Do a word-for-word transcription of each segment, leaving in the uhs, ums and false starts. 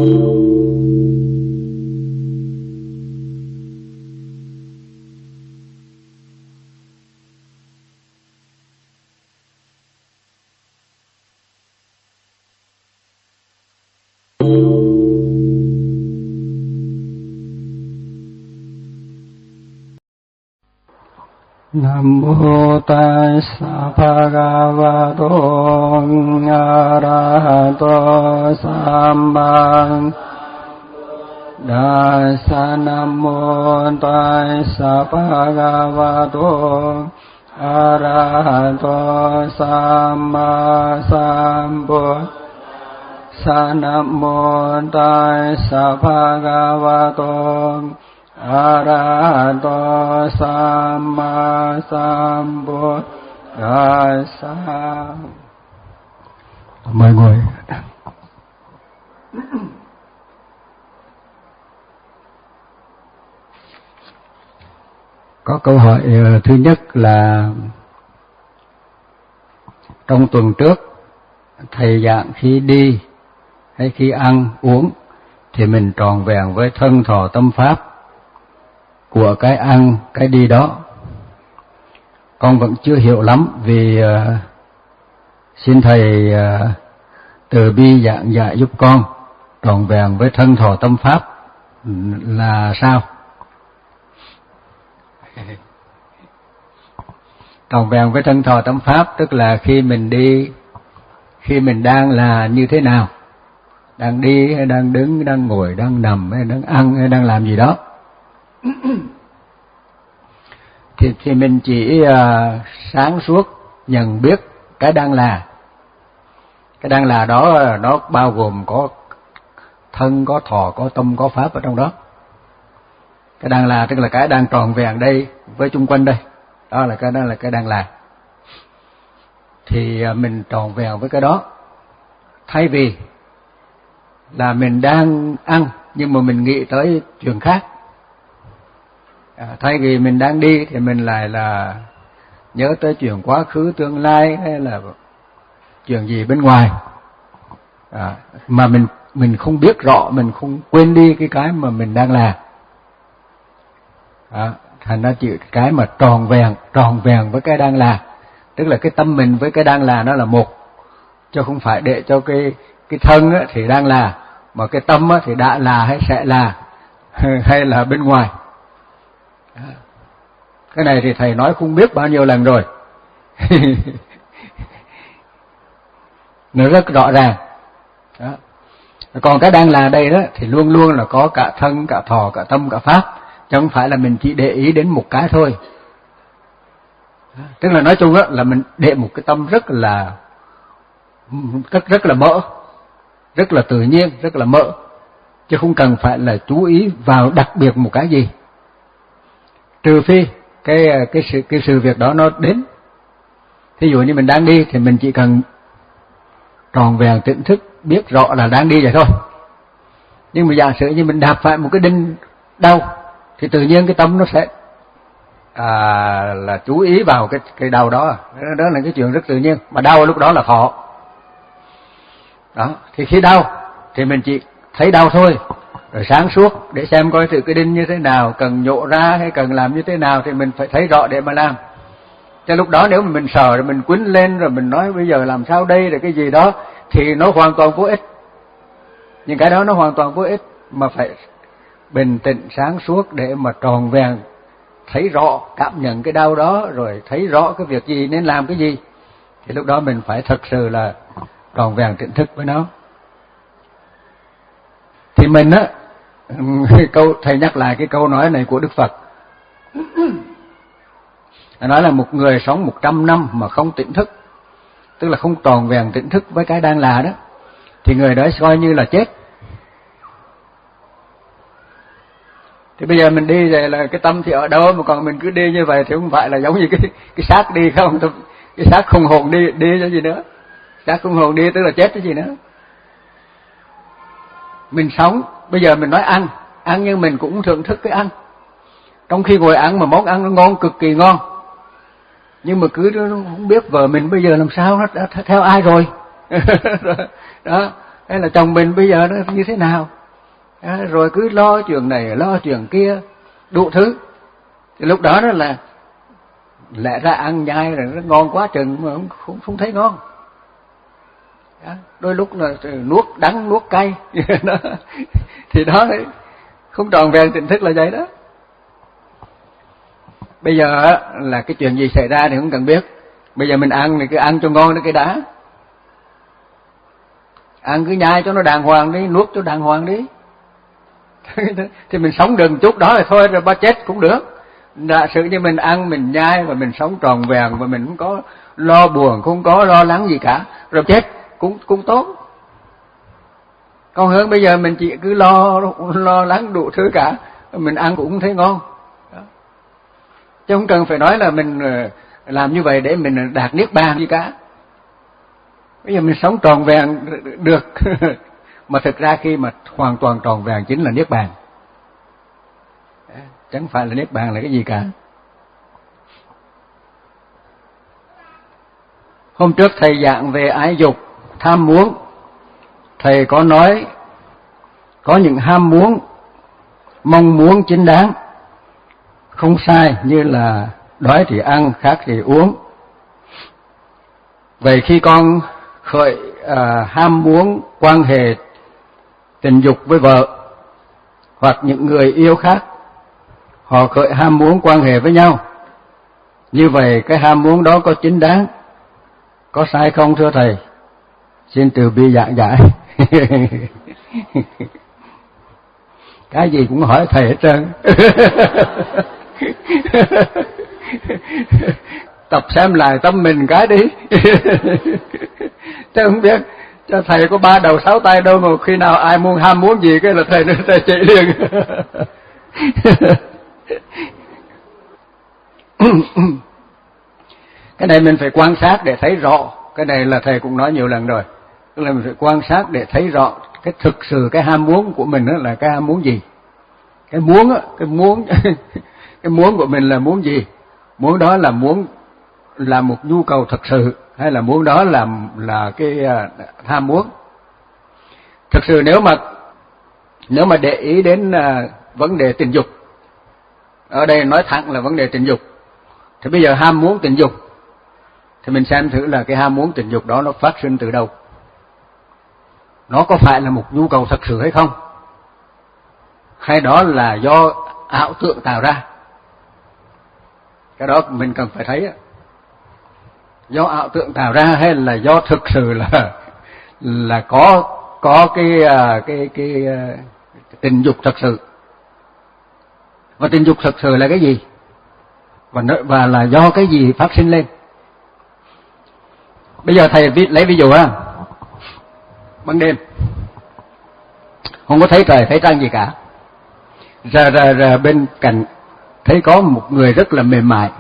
Nam mô Tassa Bhagavato Arahato Samma Dassa. Nam mô Tassa Bhagavato Arahato Samma Sambuddhassa. Nam mô Tassa Bhagavato Arahato Samma Sambuddhassa. Mời ngồi. Có câu hỏi thứ nhất là trong tuần trước thầy giảng khi đi hay khi ăn uống thì mình tròn vẹn với thân thọ tâm pháp của cái ăn, cái đi đó. Con vẫn chưa hiểu lắm vì uh, xin thầy uh, từ bi giảng dạy giúp con tròn vẹn với thân thọ tâm pháp là sao? Tròn vẹn với thân thọ tâm pháp tức là khi mình đi, khi mình đang là như thế nào, đang đi hay đang đứng, đang ngồi, đang nằm hay đang ăn hay đang làm gì đó. Thì, thì mình chỉ uh, sáng suốt nhận biết cái đang là. Cái đang là đó nó bao gồm có thân, có thọ, có tâm, có pháp ở trong đó. Cái đang là tức là cái đang tròn vẹn đây với chung quanh đây. Đó là cái đó là cái đang là. Thì uh, mình tròn vẹn với cái đó. Thay vì là mình đang ăn nhưng mà mình nghĩ tới chuyện khác. À, thay vì mình đang đi thì mình lại là nhớ tới chuyện quá khứ tương lai hay là chuyện gì bên ngoài, à, mà mình mình không biết rõ, mình không quên đi cái cái mà mình đang làm. À, thành ra chỉ cái mà tròn vẹn, tròn vẹn với cái đang là, tức là cái tâm mình với cái đang là nó là một, chứ không phải để cho cái cái thân á, thì đang là, mà cái tâm á, thì đã là hay sẽ là hay là bên ngoài. Cái này thì thầy nói không biết bao nhiêu lần rồi. Nó rất rõ ràng đó. Còn cái đang là đây đó thì luôn luôn là có cả thân, cả thọ, cả tâm, cả pháp, chứ không phải là mình chỉ để ý đến một cái thôi. Đó. Tức là nói chung đó là mình để một cái tâm rất là rất rất là mở, rất là tự nhiên, rất là mở, chứ không cần phải là chú ý vào đặc biệt một cái gì. Trừ phi cái cái sự cái sự việc đó nó đến. Thí dụ như mình đang đi thì mình chỉ cần tròn vẹn tỉnh thức biết rõ là đang đi vậy thôi. Nhưng mà giả sử như mình đạp phải một cái đinh đau thì tự nhiên cái tâm nó sẽ à, là chú ý vào cái cái đau đó. Đó là cái chuyện rất tự nhiên. Mà đau lúc đó là thọ. Đó, thì khi đau thì mình chỉ thấy đau thôi. Rồi sáng suốt để xem coi thử cái đinh như thế nào, cần nhổ ra hay cần làm như thế nào thì mình phải thấy rõ để mà làm. Cho lúc đó nếu mà mình sợ rồi mình quýnh lên rồi mình nói bây giờ làm sao đây rồi cái gì đó thì nó hoàn toàn vô ích. Nhưng cái đó nó hoàn toàn vô ích, mà phải bình tĩnh sáng suốt để mà tròn vẹn thấy rõ, cảm nhận cái đau đó, rồi thấy rõ cái việc gì nên làm cái gì, thì lúc đó mình phải thật sự là tròn vẹn tỉnh thức với nó. Thì mình á, câu thầy nhắc lại cái câu nói này của Đức Phật. Nói là một người sống một trăm năm mà không tỉnh thức, tức là không tròn vẹn tỉnh thức với cái đang là đó, thì người đó coi như là chết. Thì bây giờ mình đi rồi là cái tâm thì ở đâu, mà còn mình cứ đi như vậy thì không phải là giống như cái cái xác đi không? Cái xác không hồn đi, đi cho gì nữa? Xác không hồn đi tức là chết cái gì nữa? Mình sống, bây giờ mình nói ăn, ăn nhưng mình cũng thưởng thức cái ăn. Trong khi ngồi ăn mà món ăn nó ngon, cực kỳ ngon, nhưng mà cứ không biết vợ mình bây giờ làm sao, nó đã theo ai rồi. Đó, hay là chồng mình bây giờ nó như thế nào, à, rồi cứ lo chuyện này lo chuyện kia đủ thứ. Thì lúc đó đó là lẽ ra ăn nhai rồi nó ngon quá chừng mà không, không, không thấy ngon. À, đôi lúc là nuốt đắng nuốt cay thì đó không tròn vẹn tỉnh thức là vậy đó. Bây giờ là cái chuyện gì xảy ra thì không cần biết. Bây giờ mình ăn thì cứ ăn cho ngon cái đã. Ăn cứ nhai cho nó đàng hoàng đi, nuốt cho đàng hoàng đi. Thì mình sống được một chút đó rồi thôi, rồi ba chết cũng được. Giả sử như mình ăn, mình nhai và mình sống tròn vẹn và mình không có lo buồn, không có lo lắng gì cả, rồi chết cũng cũng tốt. Còn hơn bây giờ mình chỉ cứ lo lo lắng đủ thứ cả, mình ăn cũng không thấy ngon. Đó. Chứ không cần phải nói là mình làm như vậy để mình đạt niết bàn gì cả. Bây giờ mình sống tròn vẹn được mà thực ra khi mà hoàn toàn tròn vẹn chính là niết bàn. Chẳng phải là niết bàn là cái gì cả. Hôm trước thầy giảng về ái dục, tham muốn. Thầy có nói có những ham muốn, mong muốn chính đáng, không sai, như là đói thì ăn, khát thì uống. Vậy khi con khởi à, ham muốn quan hệ tình dục với vợ hoặc những người yêu khác, họ khởi ham muốn quan hệ với nhau, như vậy cái ham muốn đó có chính đáng, có sai không thưa thầy? Xin từ bi giảng giải. Cái gì cũng hỏi thầy hết trơn. Tập xem lại tâm mình cái đi. Chứ không biết cho thầy có ba đầu sáu tay đâu mà khi nào ai muốn ham muốn gì cái là thầy nó thầy chạy liền. Cái này mình phải quan sát để thấy rõ. Cái này là thầy cũng nói nhiều lần rồi. Tức là mình phải quan sát để thấy rõ cái thực sự cái ham muốn của mình đó là cái ham muốn gì. Cái muốn á, cái muốn cái muốn của mình là muốn gì? Muốn đó là muốn là một nhu cầu thật sự hay là muốn đó là là cái uh, tham muốn. Thực sự nếu mà nếu mà để ý đến uh, vấn đề tình dục, ở đây nói thẳng là vấn đề tình dục, thì bây giờ ham muốn tình dục thì mình xem thử là cái ham muốn tình dục đó nó phát sinh từ đâu. Nó có phải là một nhu cầu thật sự hay không? Hay đó là do ảo tưởng tạo ra? Cái đó mình cần phải thấy. Do ảo tưởng tạo ra hay là do thực sự là là có có cái cái cái, cái tình dục thật sự. Và tình dục thật sự là cái gì? Và và là do cái gì phát sinh lên? Bây giờ thầy lấy ví dụ ha. Ban đêm không có thấy trời thấy trăng gì cả, ra ra ra bên cạnh thấy có một người rất là mềm mại.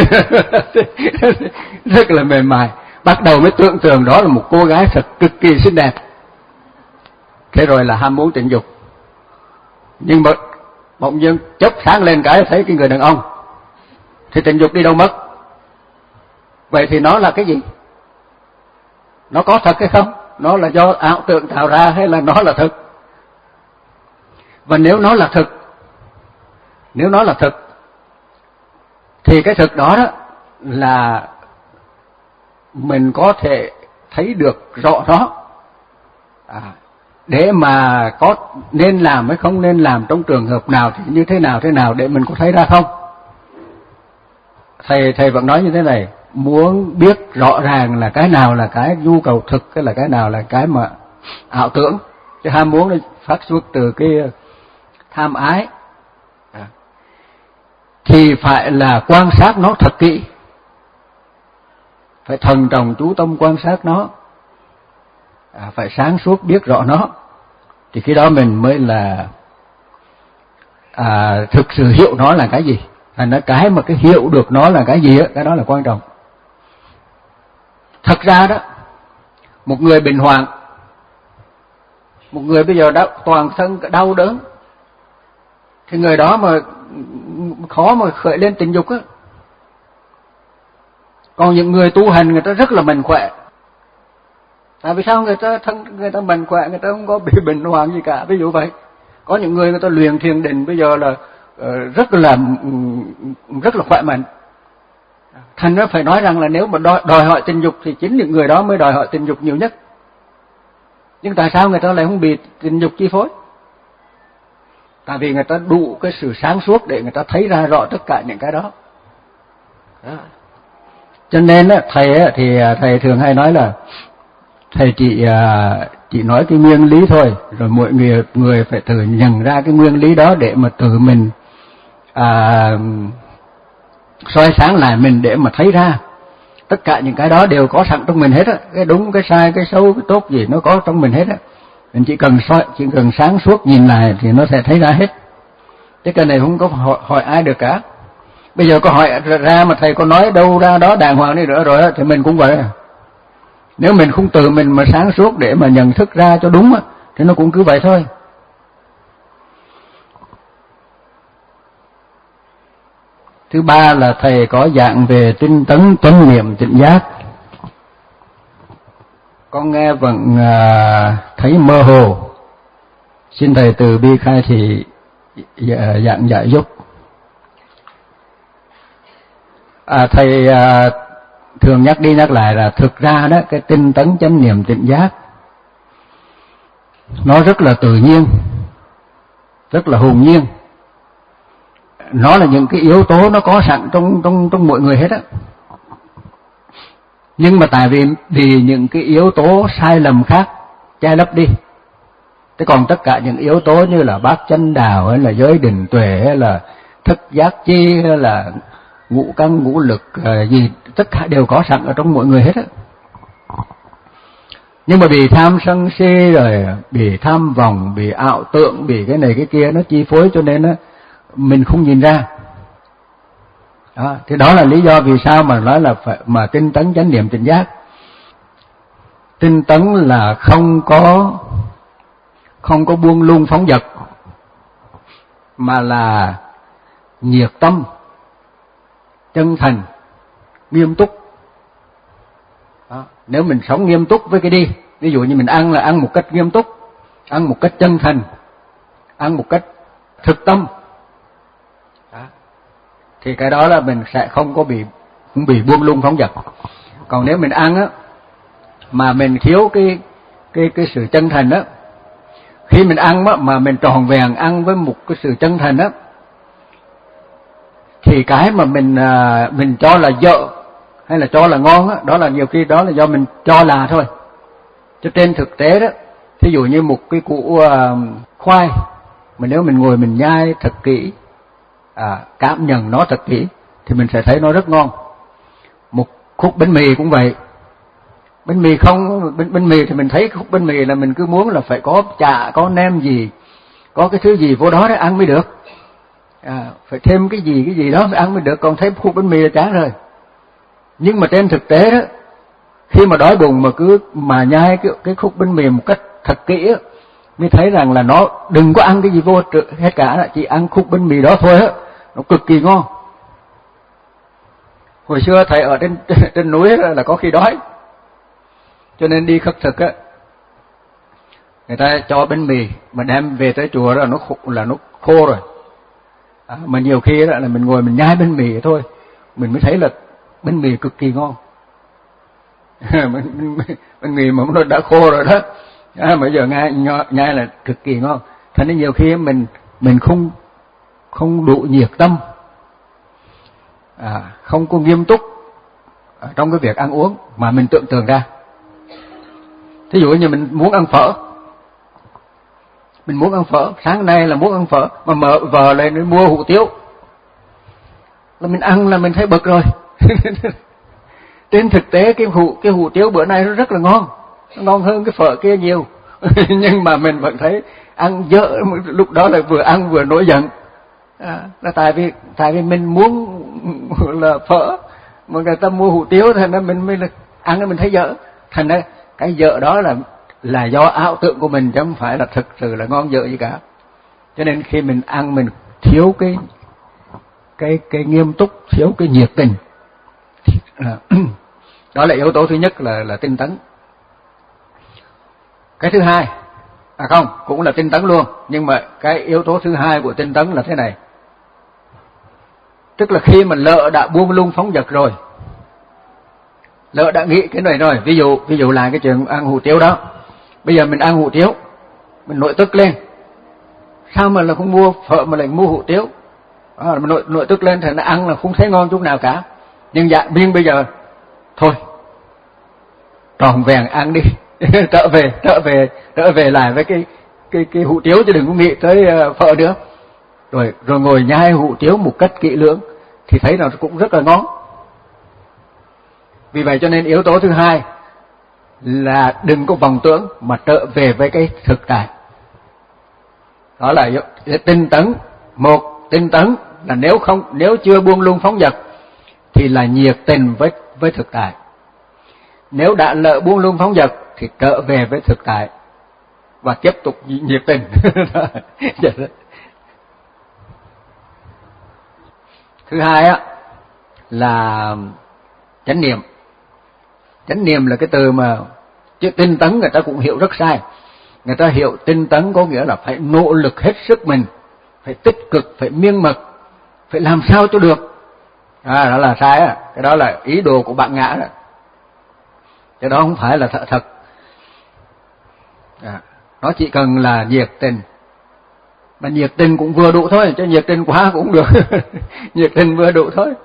Rất là mềm mại. Bắt đầu mới tưởng tượng đó là một cô gái thật cực kỳ xinh đẹp. Thế rồi là ham muốn tình dục. Nhưng mà bỗng nhiên chớp sáng lên cái thấy cái người đàn ông, thì tình dục đi đâu mất? Vậy thì nó là cái gì? Nó có thật hay không? Nó là do ảo tưởng tạo ra hay là nó là thực? Và nếu nó là thực, nếu nó là thực, thì cái thực đó đó là mình có thể thấy được rõ nó. À, để mà có nên làm hay không nên làm, trong trường hợp nào thì như thế nào thế nào để mình có thấy ra không? Thầy thầy vẫn nói như thế này, muốn biết rõ ràng là cái nào là cái nhu cầu thực, cái là cái nào là cái mà ảo tưởng. Cái ham muốn nó phát xuất từ cái tham ái, à, thì phải là quan sát nó thật kỹ, phải thần trọng chú tâm quan sát nó, à, phải sáng suốt biết rõ nó, thì khi đó mình mới là à, thực sự hiểu nó là cái gì. Thành ra cái mà cái hiểu được nó là cái gì á, cái đó là quan trọng. Thật ra đó, một người bình hoạn, một người bây giờ đã toàn thân đau đớn, thì người đó mà khó mà khởi lên tình dục á. Còn những người tu hành người ta rất là mạnh khỏe, Tại vì sao người ta thân người ta mạnh khỏe, người ta không có bị bệnh hoạn gì cả, ví dụ vậy. Có những người người ta luyện thiền định bây giờ là uh, rất là rất là khỏe mạnh. Thành ra phải nói rằng là nếu mà đòi, đòi hỏi tình dục thì chính những người đó mới đòi hỏi tình dục nhiều nhất. Nhưng tại sao người ta lại không bị tình dục chi phối? Tại vì người ta đủ cái sự sáng suốt để người ta thấy ra rõ tất cả những cái đó. Đó. Cho nên thầy thì thầy thường hay nói là thầy chỉ chỉ nói cái nguyên lý thôi, rồi mọi người người phải tự nhận ra cái nguyên lý đó để mà tự mình à, soi sáng lại mình để mà thấy ra tất cả những cái đó đều có sẵn trong mình hết á, cái đúng cái sai cái xấu cái tốt gì nó có trong mình hết á. Mình chỉ cần soi, chỉ cần sáng suốt nhìn lại thì nó sẽ thấy ra hết. Chứ cái này không có hỏi, hỏi ai được cả. Bây giờ có hỏi ra mà thầy có nói đâu ra đó đàng hoàng đi nữa rồi á, thì mình cũng vậy. Nếu mình không tự mình mà sáng suốt để mà nhận thức ra cho đúng á, thì nó cũng cứ vậy thôi. Thứ ba là thầy có dạng về tinh tấn chánh niệm tỉnh giác. Con nghe vẫn à, thấy mơ hồ. Xin thầy từ bi khai thị dạng giải giúp. À, thầy à, thường nhắc đi nhắc lại là thực ra đó cái tinh tấn chánh niệm tỉnh giác nó rất là tự nhiên, rất là hồn nhiên. Nó là những cái yếu tố nó có sẵn trong trong trong mọi người hết á. Nhưng mà tại vì vì những cái yếu tố sai lầm khác che lấp đi. Thế còn tất cả những yếu tố như là bát chánh đạo hay là giới định tuệ hay là thức giác chi hay là ngũ căn ngũ lực gì tất cả đều có sẵn ở trong mọi người hết á. Nhưng mà bị tham sân si rồi bị tham vọng, bị ảo tượng, bị cái này cái kia nó chi phối cho nên á mình không nhìn ra. Đó, thì đó là lý do vì sao mà nói là phải mà tinh tấn chánh niệm tỉnh giác. Tinh tấn là không có không có buông lung phóng dật, mà là nhiệt tâm, chân thành, nghiêm túc. Đó, nếu mình sống nghiêm túc với cái đi, ví dụ như mình ăn là ăn một cách nghiêm túc, ăn một cách chân thành, ăn một cách thực tâm. Đó, thì cái đó là mình sẽ không có bị không bị buông lung phóng dật. Còn nếu mình ăn á mà mình thiếu cái cái cái sự chân thành á, khi mình ăn á mà mình tròn vẹn ăn với một cái sự chân thành á, thì cái mà mình à, mình cho là dở hay là cho là ngon á, đó là nhiều khi đó là do mình cho là thôi. Chứ trên thực tế đó, thí dụ như một cái củ uh, khoai, mà nếu mình ngồi mình nhai thật kỹ, à, cảm nhận nó thật kỹ, thì mình sẽ thấy nó rất ngon. Một khúc bánh mì cũng vậy. Bánh mì không, bánh, bánh mì thì mình thấy khúc bánh mì là mình cứ muốn là phải có chả, có nem gì, có cái thứ gì vô đó để ăn mới được. À, phải thêm cái gì cái gì đó phải ăn mới được, còn thấy khúc bánh mì là chán rồi. Nhưng mà trên thực tế đó, khi mà đói bụng mà cứ mà nhai cái, cái khúc bánh mì một cách thật kỹ á, mới thấy rằng là nó đừng có ăn cái gì vô hết cả, chỉ ăn khúc bánh mì đó thôi á, nó cực kỳ ngon. Hồi xưa thầy ở trên trên núi là có khi đói, cho nên đi khất thực á, người ta cho bánh mì mà đem về tới chùa đó là nó khô, là nó khô rồi. À, mà nhiều khi đó là mình ngồi mình nhai bánh mì thôi, mình mới thấy là bánh mì cực kỳ ngon. Bánh mì mà nó đã khô rồi đó, à, bây giờ nhai nhai là cực kỳ ngon. Thành nên nhiều khi mình mình không không đủ nhiệt tâm, à, không có nghiêm túc trong cái việc ăn uống mà mình tưởng tượng ra. Thí dụ như mình muốn ăn phở, mình muốn ăn phở, sáng nay là muốn ăn phở, mà mở vợ lại nó mua hủ tiếu, là mình ăn là mình thấy bực rồi. Trên thực tế cái hủ cái hủ tiếu bữa nay nó rất là ngon, nó ngon hơn cái phở kia nhiều. Nhưng mà mình vẫn thấy ăn dở, lúc đó là vừa ăn vừa nổi giận. À, là tại vì tại vì mình muốn là phở mà người ta mua hủ tiếu, thành ra mình mới là ăn thì mình thấy dở. Thành ra cái dở đó là là do ảo tưởng của mình chứ không phải là thực sự là ngon dở gì cả. Cho nên khi mình ăn mình thiếu cái cái cái nghiêm túc, thiếu cái nhiệt tình. Đó là yếu tố thứ nhất là là tinh tấn. Cái thứ hai, à không, cũng là tinh tấn luôn, nhưng mà cái yếu tố thứ hai của tinh tấn là thế này. Tức là khi mà lỡ đã buông lung phóng dật rồi, lỡ đã nghĩ cái này rồi, ví dụ ví dụ là cái chuyện ăn hủ tiếu đó. Bây giờ mình ăn hủ tiếu, mình nội tức lên, sao mà là không mua phở mà lại mua hủ tiếu? À, mình nội, nội tức lên thì nó ăn là không thấy ngon chút nào cả. Nhưng dạ riêng bây giờ thôi, tròn vẹn ăn đi, trở về trở về trở về lại với cái cái cái hủ tiếu, chứ đừng có nghĩ tới phở nữa. Rồi rồi ngồi nhai hủ tiếu một cách kỹ lưỡng thì thấy nó cũng rất là ngon. Vì vậy cho nên yếu tố thứ hai là đừng có vọng tưởng mà trở về với cái thực tại. Đó là tinh tấn. Một, tinh tấn là nếu không nếu chưa buông lung phóng dật thì là nhiệt tình với với thực tại. Nếu đã lỡ buông lung phóng dật thì trở về với thực tại và tiếp tục nhiệt tình. Thứ hai á là chánh niệm. Chánh niệm là cái từ mà chứ tinh tấn người ta cũng hiểu rất sai. Người ta hiểu tinh tấn có nghĩa là phải nỗ lực hết sức mình, phải tích cực, phải miên mật, phải làm sao cho được. À, đó là sai á, cái đó là ý đồ của bạn ngã đó. Cái đó không phải là thật thật. À, nó chỉ cần là nhiệt tình. Mà nhiệt tình cũng vừa đủ thôi, chứ nhiệt tình quá cũng được. Nhiệt tình vừa đủ thôi.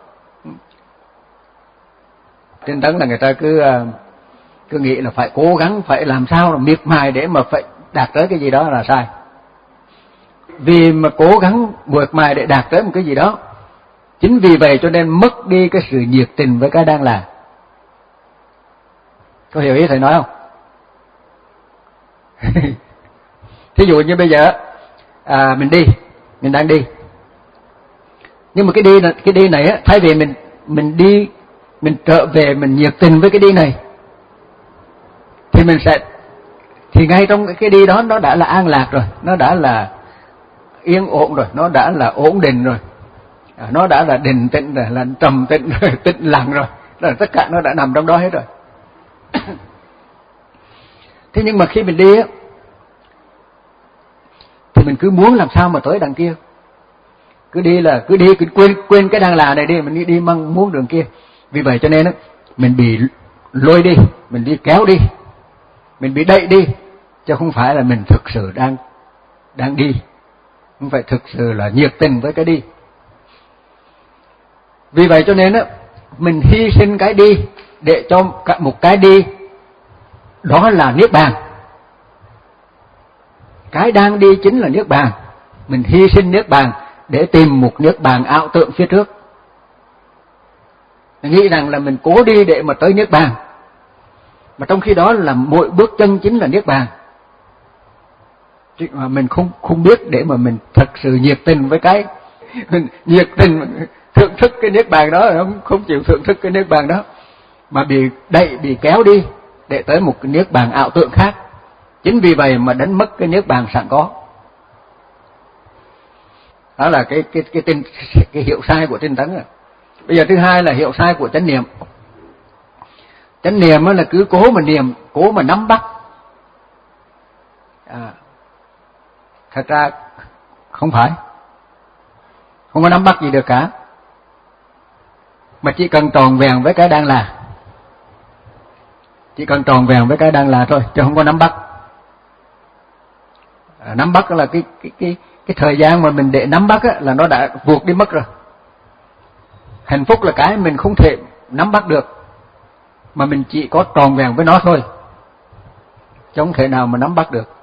Tinh tấn là người ta cứ cứ nghĩ là phải cố gắng, phải làm sao là miệt mài để mà phải đạt tới cái gì đó là sai. Vì mà cố gắng miệt mài để đạt tới một cái gì đó, chính vì vậy cho nên mất đi cái sự nhiệt tình với cái đang làm. Có hiểu ý thầy nói không? Thí dụ như bây giờ à, mình đi, mình đang đi, nhưng mà cái đi cái đi này á, thay vì mình mình đi mình trở về mình nhiệt tình với cái đi này thì mình sẽ thì ngay trong cái đi đó nó đã là an lạc rồi, nó đã là yên ổn rồi, nó đã là ổn định rồi, à, nó đã là định tĩnh rồi, là trầm tĩnh rồi, tĩnh lặng rồi, là tất cả nó đã nằm trong đó hết rồi. Thế nhưng mà khi mình đi á thì mình cứ muốn làm sao mà tới đằng kia, cứ đi là cứ đi cứ quên quên cái đang là này đi, mình đi đi mong muốn đường kia. Vì vậy cho nên á mình bị lôi đi, mình đi kéo đi, mình bị đẩy đi, chứ không phải là mình thực sự đang đang đi, không phải thực sự là nhiệt tình với cái đi. Vì vậy cho nên á mình hy sinh cái đi để cho một cái đi đó là niết bàn. Cái đang đi chính là niết bàn. Mình hy sinh niết bàn để tìm một niết bàn ảo tưởng phía trước. Mình nghĩ rằng là mình cố đi để mà tới niết bàn, mà trong khi đó là mỗi bước chân chính là niết bàn. Chứ mà mình không không biết để mà mình thật sự nhiệt tình với cái mình nhiệt tình thưởng thức cái niết bàn đó, không không chịu thưởng thức cái niết bàn đó, mà bị đẩy bị kéo đi để tới một cái niết bàn ảo tưởng khác. Chính vì vậy mà đánh mất cái niết bàn sẵn có. Đó là cái cái cái tinh cái hiểu sai của tinh tấn rồi. Bây giờ thứ hai là hiểu sai của chánh niệm. Chánh niệm là cứ cố mà niệm, cố mà nắm bắt. À, thật ra không phải, không có nắm bắt gì được cả, mà chỉ cần tròn vẹn với cái đang là, chỉ cần tròn vẹn với cái đang là thôi, chứ không có nắm bắt. À, nắm bắt là cái cái cái cái thời gian mà mình để nắm bắt á, là nó đã vụt đi mất rồi. Hạnh phúc là cái mình không thể nắm bắt được, mà mình chỉ có tròn vẹn với nó thôi, chứ không thể nào mà nắm bắt được.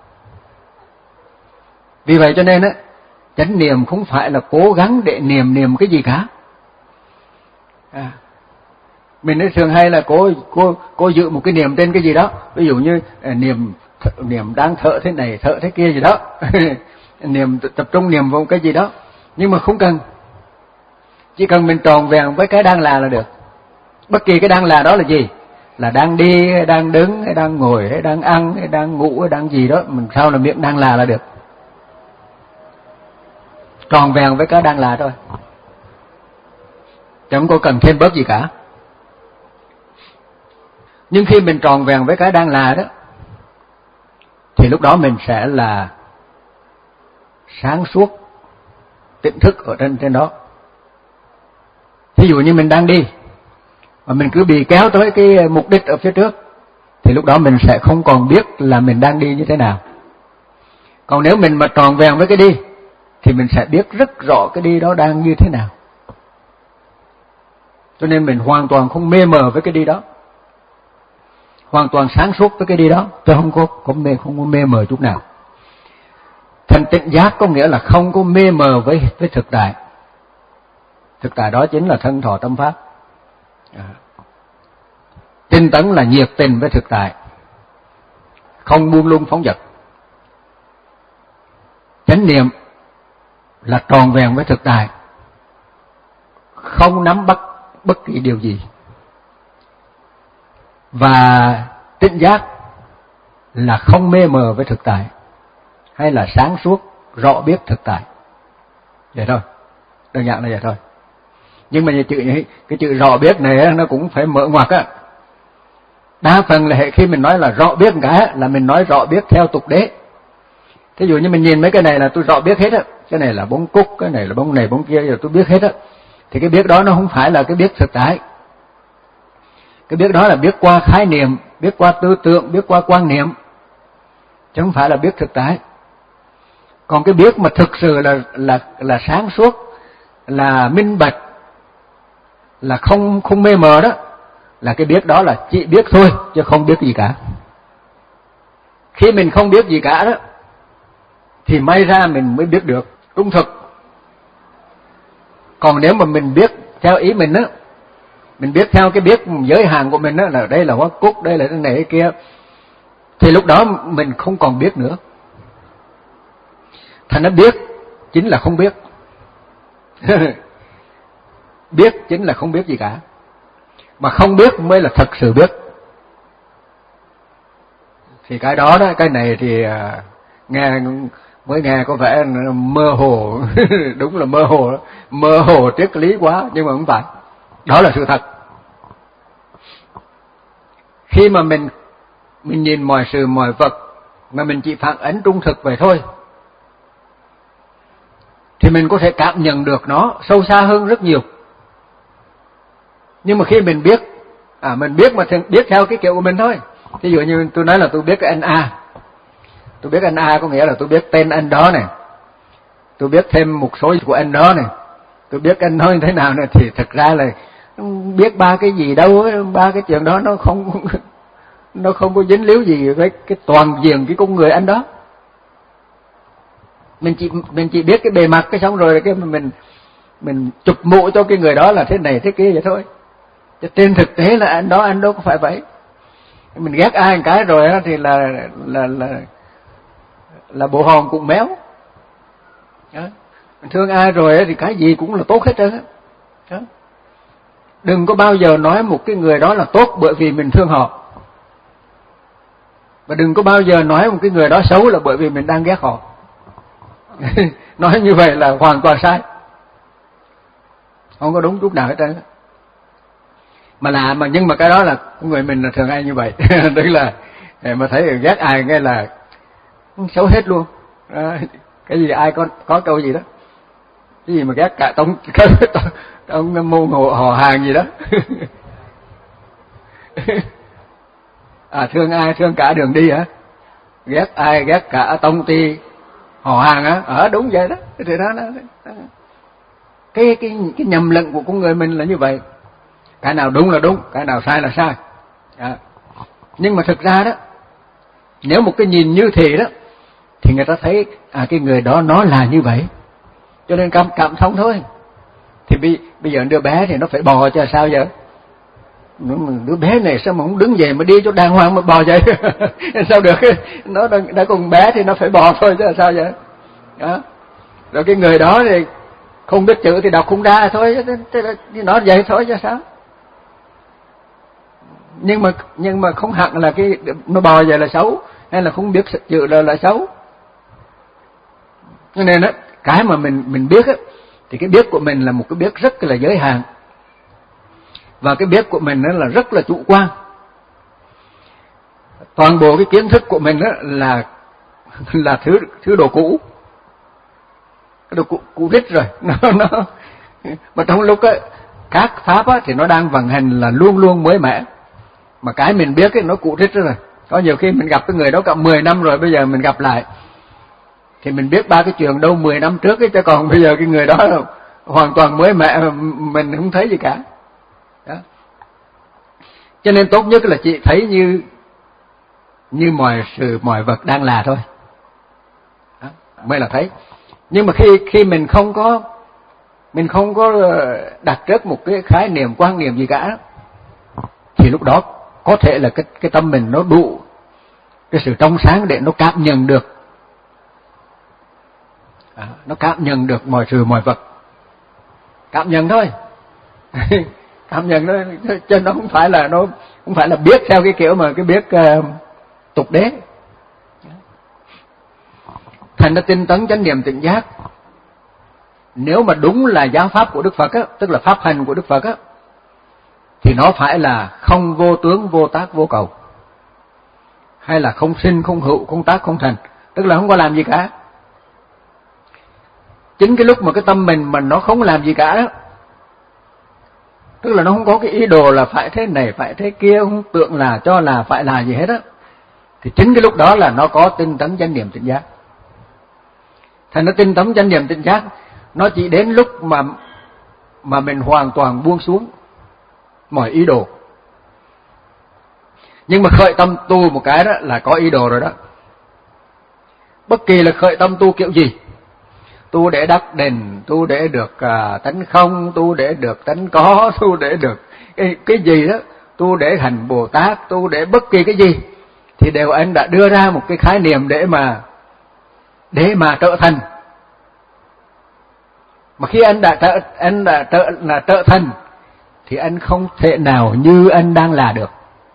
Vì vậy cho nên á, chánh niệm không phải là cố gắng để niệm niệm cái gì cả. À, mình ấy thường hay là cố cố cố giữ một cái niệm trên cái gì đó, ví dụ như niệm niệm đang thở thế này, thở thế kia gì đó, niệm tập trung niệm vào cái gì đó, nhưng mà không cần, chỉ cần mình tròn vẹn với cái đang là là được. Bất kỳ cái đang là đó là gì, là đang đi hay đang đứng hay đang ngồi hay đang ăn hay đang ngủ hay đang gì đó, mình sao là miệng đang là là được. Tròn vẹn với cái đang là thôi, chẳng có cần thêm bớt gì cả. Nhưng khi mình tròn vẹn với cái đang là đó thì lúc đó mình sẽ là sáng suốt, tỉnh thức ở trên trên đó. Ví dụ như mình đang đi mà mình cứ bị kéo tới cái mục đích ở phía trước, thì lúc đó mình sẽ không còn biết là mình đang đi như thế nào. Còn nếu mình mà tròn vẹn với cái đi thì mình sẽ biết rất rõ cái đi đó đang như thế nào. Cho nên mình hoàn toàn không mê mờ với cái đi đó, hoàn toàn sáng suốt với cái đi đó, chứ không có, không mê, không có mê mờ chút nào. Thành tịnh giác có nghĩa là không có mê mờ với với thực tại. Thực tại đó chính là thân thọ tâm pháp. À. Tinh tấn là nhiệt tình với thực tại, không buông lung phóng dật. Chánh niệm là tròn vẹn với thực tại, không nắm bắt bất kỳ điều gì. Và tỉnh giác là không mê mờ với thực tại, hay là sáng suốt, rõ biết thực tại. Vậy thôi, đơn giản là vậy thôi. Nhưng mà chữ, cái chữ rõ biết này nó cũng phải mở ngoặc á. Đa phần là khi mình nói là rõ biết cái là mình nói rõ biết theo tục đế. Thí dụ như mình nhìn mấy cái này là tôi rõ biết hết á, cái này là bông cúc, cái này là bông này bông kia, rồi tôi biết hết á. Thì cái biết đó nó không phải là cái biết thực tại. Cái biết đó là biết qua khái niệm, biết qua tư tưởng, biết qua quan niệm, chứ không phải là biết thực tại. Còn cái biết mà thực sự là là là sáng suốt, là minh bạch, là không không mê mờ đó, là cái biết đó là chỉ biết thôi chứ không biết gì cả. Khi mình không biết gì cả đó thì may ra mình mới biết được trung thực. Còn nếu mà mình biết theo ý mình á, mình biết theo cái biết giới hạn của mình á, là đây là hoa cúc, đây là cái này cái kia, thì lúc đó mình không còn biết nữa. Thành nó biết chính là không biết. Biết chính là không biết gì cả, mà không biết mới là thật sự biết. Thì cái đó đó, cái này thì à, nghe mới nghe có vẻ mơ hồ. Đúng là mơ hồ đó. Mơ hồ triết lý quá, nhưng mà không phải. Đó là sự thật. Khi mà mình mình nhìn mọi sự mọi vật mà mình chỉ phản ánh trung thực vậy thôi, thì mình có thể cảm nhận được nó sâu xa hơn rất nhiều. Nhưng mà khi mình biết, à mình biết mà biết theo cái kiểu của mình thôi. Ví dụ như tôi nói là tôi biết cái anh A. Tôi biết anh A có nghĩa là tôi biết tên anh đó này, tôi biết thêm một số của anh đó này, tôi biết anh nói như thế nào này, thì thật ra là biết ba cái gì đâu, ba cái chuyện đó nó không nó không có dính líu gì với cái toàn diện cái con người anh đó. Mình chỉ mình chỉ biết cái bề mặt cái xong rồi cái mình mình chụp mũ cho cái người đó là thế này thế kia vậy thôi. Chứ trên thực tế là anh đó anh đâu có phải vậy. Mình ghét ai một cái rồi đó thì là là là là bộ hòn cũng méo. Đó. Mình thương ai rồi thì cái gì cũng là tốt hết trơn á. Đừng có bao giờ nói một cái người đó là tốt bởi vì mình thương họ. Và đừng có bao giờ nói một cái người đó xấu là bởi vì mình đang ghét họ. Nói như vậy là hoàn toàn sai. Không có đúng chút nào hết trơn. Mà là mà nhưng mà cái đó là người mình là thường hay như vậy. Tức là mà thấy ghét ai nghe là xấu hết luôn. À, cái gì ai có có câu gì đó. Cái gì mà ghét cả tông tông môn họ hàng gì đó. À thương ai thương cả đường đi hả? Ghét ai ghét cả tông ty họ hàng á, ở đúng vậy đó. Thì đó, đó, đó. Cái cái cái nhầm lẫn của con người mình là như vậy. Cái nào đúng là đúng, cái nào sai là sai. À. Nhưng mà thực ra đó, nếu một cái nhìn như thế đó, thì người ta thấy à cái người đó nó là như vậy, cho nên cảm cảm thông thôi. Thì bây, bây giờ đứa bé thì nó phải bò cho sao giờ? Đứa bé này sao mà không đứng dậy mà đi cho đàng hoàng mà bò vậy? Sao được? Nó đã, đã còn bé thì nó phải bò thôi chứ sao vậy? Đó. Rồi cái người đó thì không biết chữ thì đọc không ra thôi, nó vậy thôi chứ sao? Nhưng mà nhưng mà không hẳn là cái nó bò vậy là xấu, hay là không biết chữ là là xấu. Cho nên đó, cái mà mình mình biết á, thì cái biết của mình là một cái biết rất là giới hạn, và cái biết của mình đó là rất là chủ quan. Toàn bộ cái kiến thức của mình đó là là thứ thứ đồ cũ, cái đồ cũ, cũ rích rồi. Nó nó mà trong lúc ấy, các pháp á, thì nó đang vận hành là luôn luôn mới mẻ, mà cái mình biết ấy, nó cũ rích rồi. Có nhiều khi mình gặp cái người đó cả mười năm rồi, bây giờ mình gặp lại thì mình biết ba cái chuyện đâu mười năm trước ấy, chứ còn bây giờ cái người đó hoàn toàn mới mẻ, mình không thấy gì cả. Đó. Cho nên tốt nhất là chị thấy như như mọi sự mọi vật đang là thôi. Đó. Mới là thấy. Nhưng mà khi khi mình không có mình không có đặt trước một cái khái niệm quan niệm gì cả, thì lúc đó có thể là cái cái tâm mình nó đủ cái sự trong sáng để nó cảm nhận được, à, nó cảm nhận được mọi sự mọi vật, cảm nhận thôi. Cảm nhận thôi, chứ nó không phải là nó không phải là biết theo cái kiểu mà cái biết uh, tục đế. Thành ra tinh tấn chánh niệm tỉnh giác, nếu mà đúng là giáo pháp của Đức Phật á, tức là pháp hành của Đức Phật á, thì nó phải là không vô tướng vô tác vô cầu, hay là không sinh không hữu không tác không thành, tức là không có làm gì cả. Chính cái lúc mà cái tâm mình mà nó không làm gì cả, tức là nó không có cái ý đồ là phải thế này phải thế kia, không tượng là cho là phải là gì hết á, thì chính cái lúc đó là nó có tinh tấn chánh niệm tỉnh giác. Thành nó tinh tấn chánh niệm tỉnh giác nó chỉ đến lúc mà mà mình hoàn toàn buông xuống mọi ý đồ. Nhưng mà khởi tâm tu một cái đó là có ý đồ rồi đó. Bất kỳ là khởi tâm tu kiểu gì, tu để đắc đền, tu để được à, tánh không, tu để được tánh có, tu để được cái, cái gì đó, tu để hành Bồ Tát, tu để bất kỳ cái gì, thì đều anh đã đưa ra một cái khái niệm để mà để mà trở thành. Mà khi anh đã trở anh đã trở là trở thành thì anh không thể nào như anh đang là được.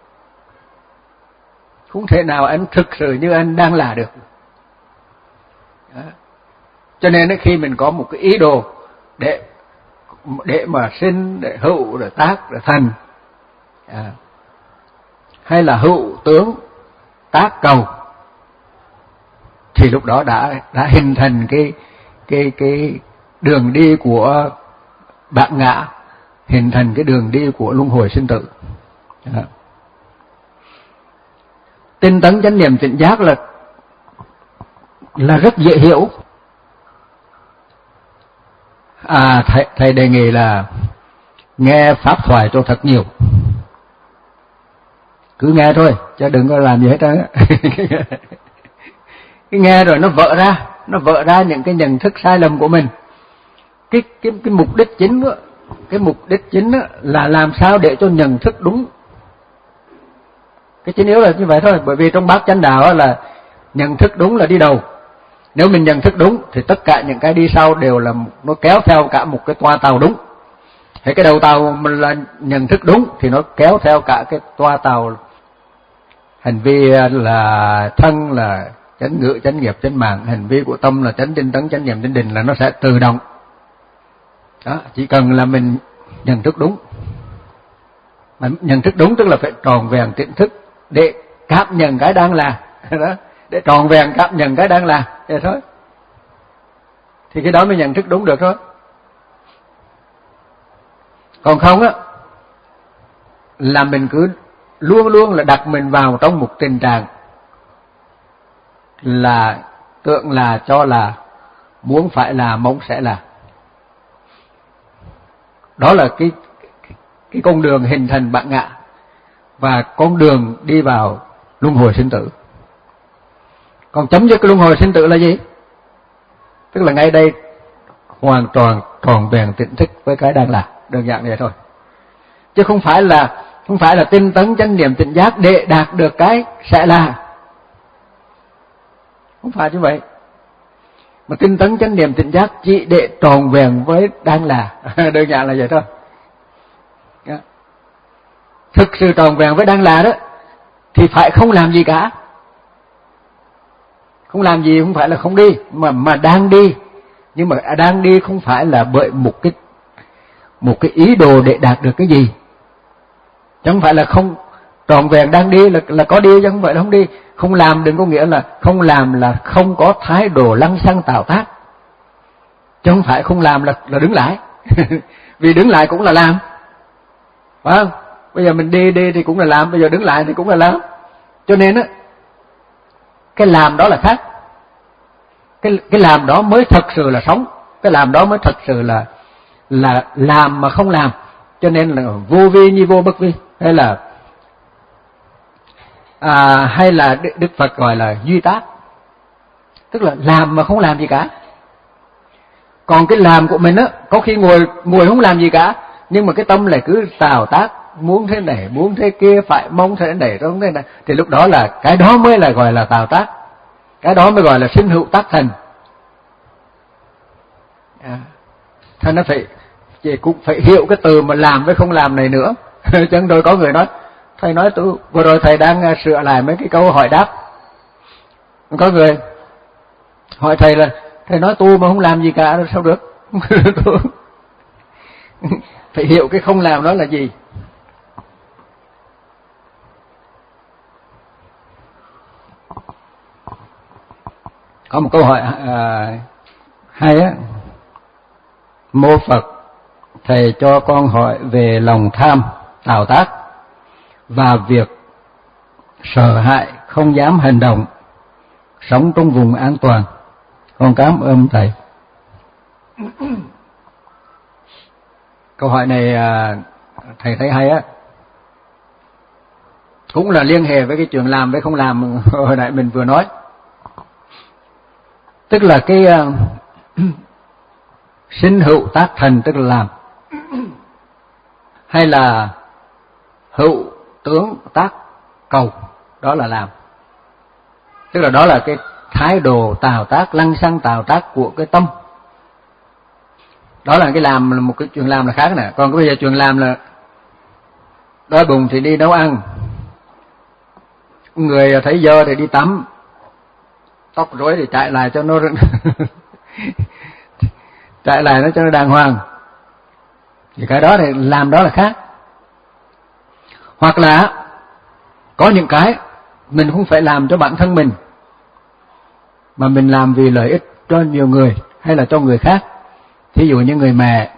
Không thể nào anh thực sự như anh đang là được. Đó. Cho nên khi mình có một cái ý đồ để để mà sinh, để hữu, để tác, để thành, à, hay là hữu tướng tác cầu, thì lúc đó đã đã hình thành cái cái cái đường đi của bát ngã, hình thành cái đường đi của luân hồi sinh tử. Đó. Tinh tấn chánh niệm tỉnh giác là là rất dễ hiểu. À, thầy, thầy đề nghị là nghe pháp thoại cho thật nhiều. Cứ nghe thôi, chứ đừng có làm gì hết trơn á. Cái nghe rồi nó vỡ ra, nó vỡ ra những cái nhận thức sai lầm của mình. Cái cái cái mục đích chính đó, cái mục đích chính đó là làm sao để cho nhận thức đúng. Cái chính yếu là như vậy thôi, bởi vì trong bát chánh đạo là nhận thức đúng là đi đầu. Nếu mình nhận thức đúng thì tất cả những cái đi sau đều là nó kéo theo cả một cái toa tàu đúng. Thế cái đầu tàu mình là nhận thức đúng thì nó kéo theo cả cái toa tàu. Hành vi là thân là chánh ngữ, chánh nghiệp, chánh mạng, hành vi của tâm là chánh tinh tấn, chánh niệm, chánh định là nó sẽ tự động. Đó, chỉ cần là mình nhận thức đúng. Mà nhận thức đúng tức là phải tròn vẹn tỉnh thức để cảm nhận cái đang là. Đó, để tròn vẹn cảm nhận cái đang là, vậy thôi. Thì cái đó mới nhận thức đúng được thôi. Còn không á, là mình cứ luôn luôn là đặt mình vào trong một tình trạng là tưởng là cho là, muốn phải là, mong sẽ là. Đó là cái cái con đường hình thành bát ngã và con đường đi vào luân hồi sinh tử. Còn chấm dứt cái luân hồi sinh tử là gì? Tức là ngay đây hoàn toàn tròn vẹn tỉnh thức với cái đang là, đơn giản vậy thôi. Chứ không phải là không phải là tinh tấn chánh niệm tỉnh giác để đạt được cái sẽ là. Không phải như vậy. Mà tinh tấn chánh niệm tỉnh giác chỉ để tròn vẹn với đang là, đơn giản là vậy thôi. Thực sự tròn vẹn với đang là đó thì phải không làm gì cả. Không làm gì không phải là không đi, mà mà đang đi. Nhưng mà đang đi không phải là bởi một cái một cái ý đồ để đạt được cái gì. Chẳng phải là không trọn vẹn đang đi là là có đi chứ không phải là không đi. Không làm đừng có nghĩa là không làm là không có thái độ lăng xăng tạo tác, chứ không phải không làm là là đứng lại. Vì đứng lại cũng là làm, phải không? Bây giờ mình đi đi thì cũng là làm, bây giờ đứng lại thì cũng là làm. Cho nên á, cái làm đó là khác. Cái cái làm đó mới thật sự là sống, cái làm đó mới thật sự là là làm mà không làm. Cho nên là vô vi như vô bất vi, hay là à, hay là Đức Phật gọi là duy tác, tức là làm mà không làm gì cả. Còn cái làm của mình á, có khi ngồi ngồi không làm gì cả, nhưng mà cái tâm lại cứ tạo tác, muốn thế này, muốn thế kia, phải mong thế này, không thế này, thì lúc đó là cái đó mới là gọi là tạo tác, cái đó mới gọi là sinh hữu tác thành. À, thành nó phải chị cũng phải hiểu cái từ mà làm với không làm này nữa. Chẳng đôi có người nói thầy nói tôi vừa rồi thầy đang sửa lại mấy cái câu hỏi đáp, có người hỏi thầy là thầy nói tu mà không làm gì cả sao được. Phải hiểu cái không làm đó là gì. Có một câu hỏi à, hay á: mô Phật, thầy cho con hỏi về lòng tham tạo tác và việc sợ hãi không dám hành động, sống trong vùng an toàn. Con cảm ơn thầy. Câu hỏi này thầy thấy hay á, cũng là liên hệ với cái chuyện làm với không làm hồi nãy mình vừa nói. Tức là cái uh, sinh hữu tác thành, tức là làm, hay là hữu tướng tác cầu, đó là làm. Tức là đó là cái thái độ tạo tác, lăng xăng tạo tác của cái tâm. Đó là cái làm, là một cái chuyện làm là khác nè. Còn bây giờ chuyện làm là đói bụng thì đi nấu ăn, người thấy dơ thì đi tắm, tóc rối thì chạy lại cho nó chạy lại nó cho nó đàng hoàng. Thì cái đó thì làm đó là khác. Hoặc là có những cái mình không phải làm cho bản thân mình, mà mình làm vì lợi ích cho nhiều người hay là cho người khác. Thí dụ như người mẹ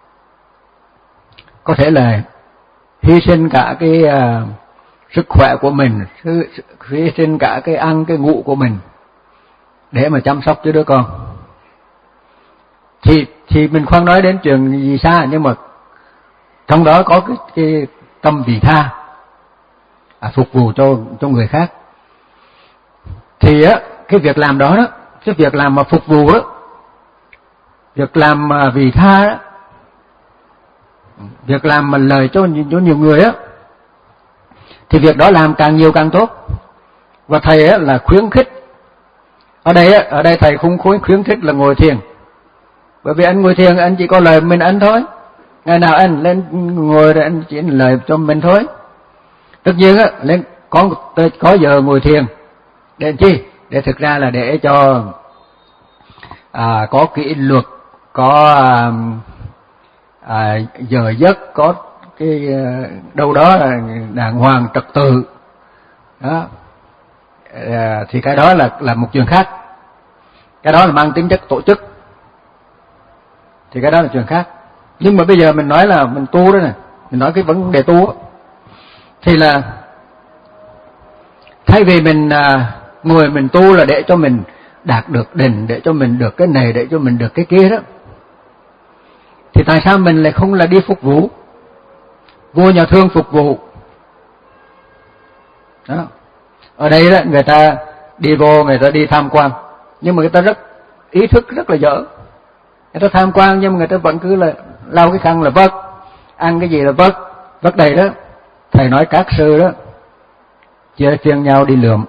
có thể là hy sinh cả cái uh, sức khỏe của mình, hy sinh cả cái ăn cái ngủ của mình để mà chăm sóc cho đứa con. Thì thì mình khoan nói đến chuyện gì xa, nhưng mà trong đó có cái, cái tâm vị tha, à, phục vụ cho cho người khác. Thì á, cái việc làm đó đó, cái việc làm mà phục vụ đó, việc làm mà vị tha đó, việc làm mà lợi cho, cho nhiều người á, thì việc đó làm càng nhiều càng tốt. Và thầy á là khuyến khích. Ở đây á, ở đây thầy không khuyến khuyến khích là ngồi thiền. Bởi vì anh ngồi thiền anh chỉ có lời mình anh thôi. Ngày nào anh lên ngồi rồi anh chỉ lời cho mình thôi. Tất nhiên á, lên có có giờ ngồi thiền để chi? Để thực ra là để cho à, có kỷ luật, có à, à, giờ giấc, có cái đâu đó là đàng hoàng trật tự đó. À, thì cái đó là là một chuyện khác. Cái đó là mang tính chất tổ chức, thì cái đó là chuyện khác. Nhưng mà bây giờ mình nói là mình tu đó này, mình nói cái vấn đề tu đó, thì là thay vì mình à, ngồi mình tu là để cho mình đạt được định, để cho mình được cái này, để cho mình được cái kia đó, thì tại sao mình lại không là đi phục vụ, vô nhà thương phục vụ đó. Ở đây đó người ta đi vô, người ta đi tham quan, nhưng mà người ta rất ý thức rất là dở. Người ta tham quan nhưng mà người ta vẫn cứ là lau cái khăn là vớt, ăn cái gì là vớt, vớt đầy đó. Thầy nói các sư đó chia phiên nhau đi lượm,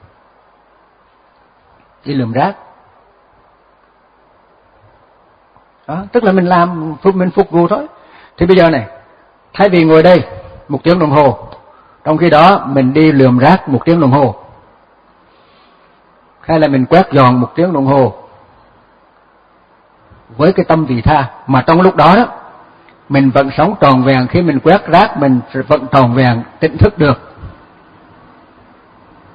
đi lượm rác đó, tức là mình làm mình phục vụ thôi. Thì bây giờ này, thay vì ngồi đây một tiếng đồng hồ, trong khi đó mình đi lượm rác một tiếng đồng hồ, hay là mình quét dọn một tiếng đồng hồ với cái tâm vị tha, mà trong lúc đó đó mình vẫn sống tròn vẹn. Khi mình quét rác mình vẫn tròn vẹn tỉnh thức được,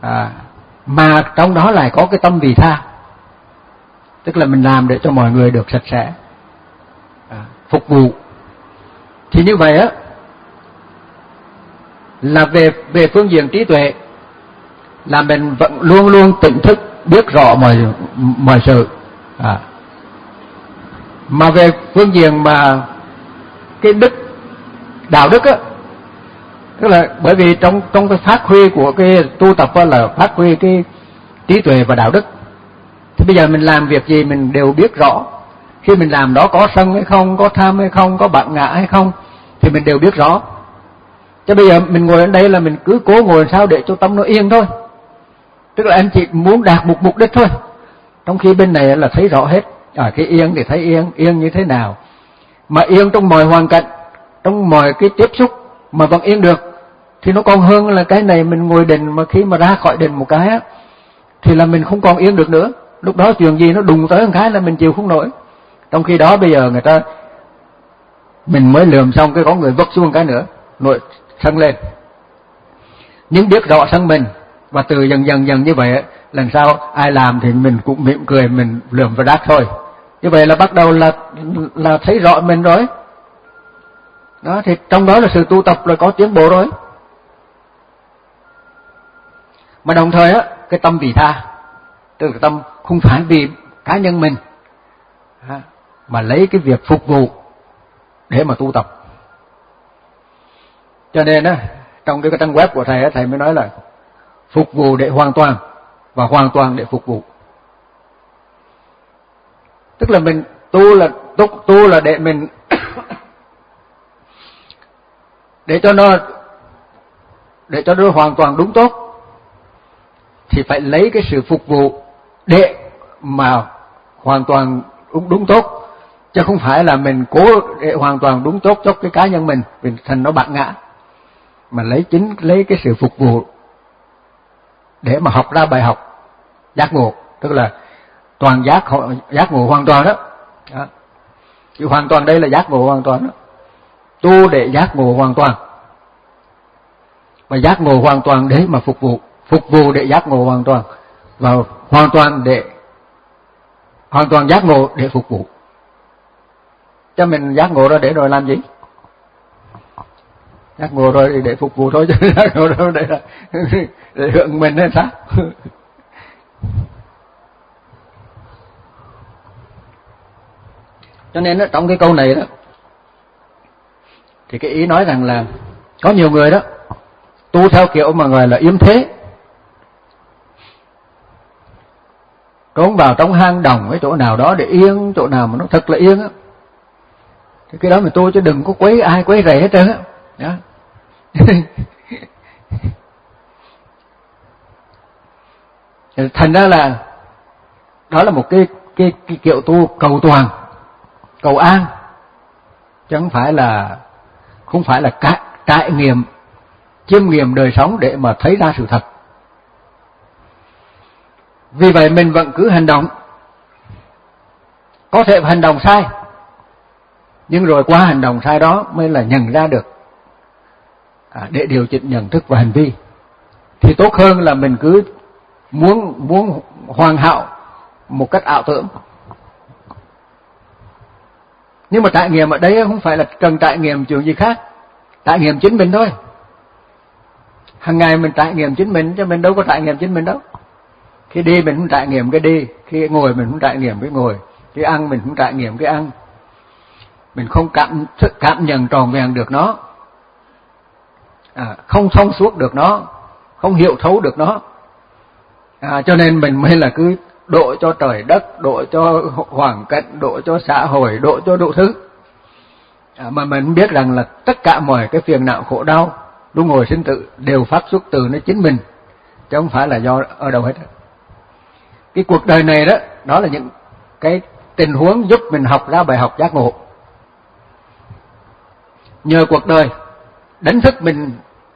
à, mà trong đó lại có cái tâm vị tha, tức là mình làm để cho mọi người được sạch sẽ, à, phục vụ. Thì như vậy á là về về phương diện trí tuệ là mình vẫn luôn luôn tỉnh thức biết rõ mọi mọi sự, à. Mà về phương diện mà cái đức đạo đức á, tức là bởi vì trong trong cái phát huy của cái tu tập đó là phát huy cái trí tuệ và đạo đức. Thì bây giờ mình làm việc gì mình đều biết rõ, khi mình làm đó có sân hay không, có tham hay không, có bản ngã hay không thì mình đều biết rõ. Chứ bây giờ mình ngồi ở đây là mình cứ cố ngồi sao để cho tâm nó yên thôi, tức là anh chị muốn đạt một mục đích thôi, trong khi bên này là thấy rõ hết. À, cái yên thì thấy yên, yên như thế nào, mà yên trong mọi hoàn cảnh, trong mọi cái tiếp xúc mà vẫn yên được thì nó còn hơn là cái này mình ngồi định mà khi mà ra khỏi định một cái á thì là mình không còn yên được nữa. Lúc đó chuyện gì nó đùng tới một cái là mình chịu không nổi. Trong khi đó bây giờ người ta mình mới lườm xong cái có người vấp xuống cái nữa, nổi sân lên. Nhưng biết rõ sân mình và từ dần dần dần như vậy lần sau ai làm thì mình cũng mỉm cười, mình lườm và đáp thôi. Như vậy là bắt đầu là là thấy rõ mình rồi. Đó, thì trong đó là sự tu tập là có tiến bộ rồi. Mà đồng thời á, cái tâm vị tha, tức là tâm không phải vì cá nhân mình, mà lấy cái việc phục vụ để mà tu tập. Cho nên á, trong cái trang web của thầy á, thầy mới nói là phục vụ để hoàn toàn và hoàn toàn để phục vụ. Tức là mình tu là tu, tu là để mình để cho nó để cho nó hoàn toàn đúng tốt thì phải lấy cái sự phục vụ để mà hoàn toàn đúng, đúng tốt, chứ không phải là mình cố để hoàn toàn đúng tốt cho cái cá nhân mình, mình thành nó bản ngã, mà lấy chính lấy cái sự phục vụ để mà học ra bài học giác ngộ, tức là toàn giác giác ngộ hoàn toàn đó. Đó. Chứ hoàn toàn đây là giác ngộ hoàn toàn đó. Tu để giác ngộ hoàn toàn, và giác ngộ hoàn toàn để mà phục vụ, phục vụ để giác ngộ hoàn toàn, và hoàn toàn để hoàn toàn giác ngộ để phục vụ. Cho mình giác ngộ ra để rồi làm gì? Giác ngộ rồi để phục vụ thôi, chứ giác ngộ rồi để, để hưởng mình hay sao? Cho nên đó, trong cái câu này đó thì cái ý nói rằng là có nhiều người đó tu theo kiểu mà gọi là yếm thế, trốn vào trong hang đồng cái chỗ nào đó để yên, chỗ nào mà nó thật là yên á, thì cái đó mà tu chứ đừng có quấy ai quấy rầy hết trơn á. Đó. Thành ra là đó là một cái cái, cái kiểu tu cầu toàn, cầu an, chứ không phải là không phải là cả, trải nghiệm chiêm nghiệm đời sống để mà thấy ra sự thật. Vì vậy mình vẫn cứ hành động, có thể hành động sai, nhưng rồi qua hành động sai đó mới là nhận ra được, à, để điều chỉnh nhận thức và hành vi. Thì tốt hơn là mình cứ muốn muốn hoàn hảo một cách ảo tưởng. Nhưng mà trải nghiệm ở đây không phải là cần trải nghiệm chuyện gì khác, trải nghiệm chính mình thôi. Hàng ngày mình trải nghiệm chính mình, chứ mình đâu có trải nghiệm chính mình đâu. Khi đi mình không trải nghiệm cái đi, khi ngồi mình không trải nghiệm cái ngồi, khi ăn mình không trải nghiệm cái ăn. Mình không cảm cảm nhận tròn vẹn được nó, à, không thông suốt được nó, không hiểu thấu được nó, à, cho nên mình mới là cứ độ cho trời đất, độ cho hoàn cảnh, độ cho xã hội, độ cho đủ thứ, à, mà mình biết rằng là tất cả mọi cái phiền não khổ đau luân hồi sinh tử đều phát xuất từ nơi chính mình, chứ không phải là do ở đâu hết. Cái cuộc đời này đó, đó là những cái tình huống giúp mình học ra bài học giác ngộ. Nhờ cuộc đời đánh thức mình,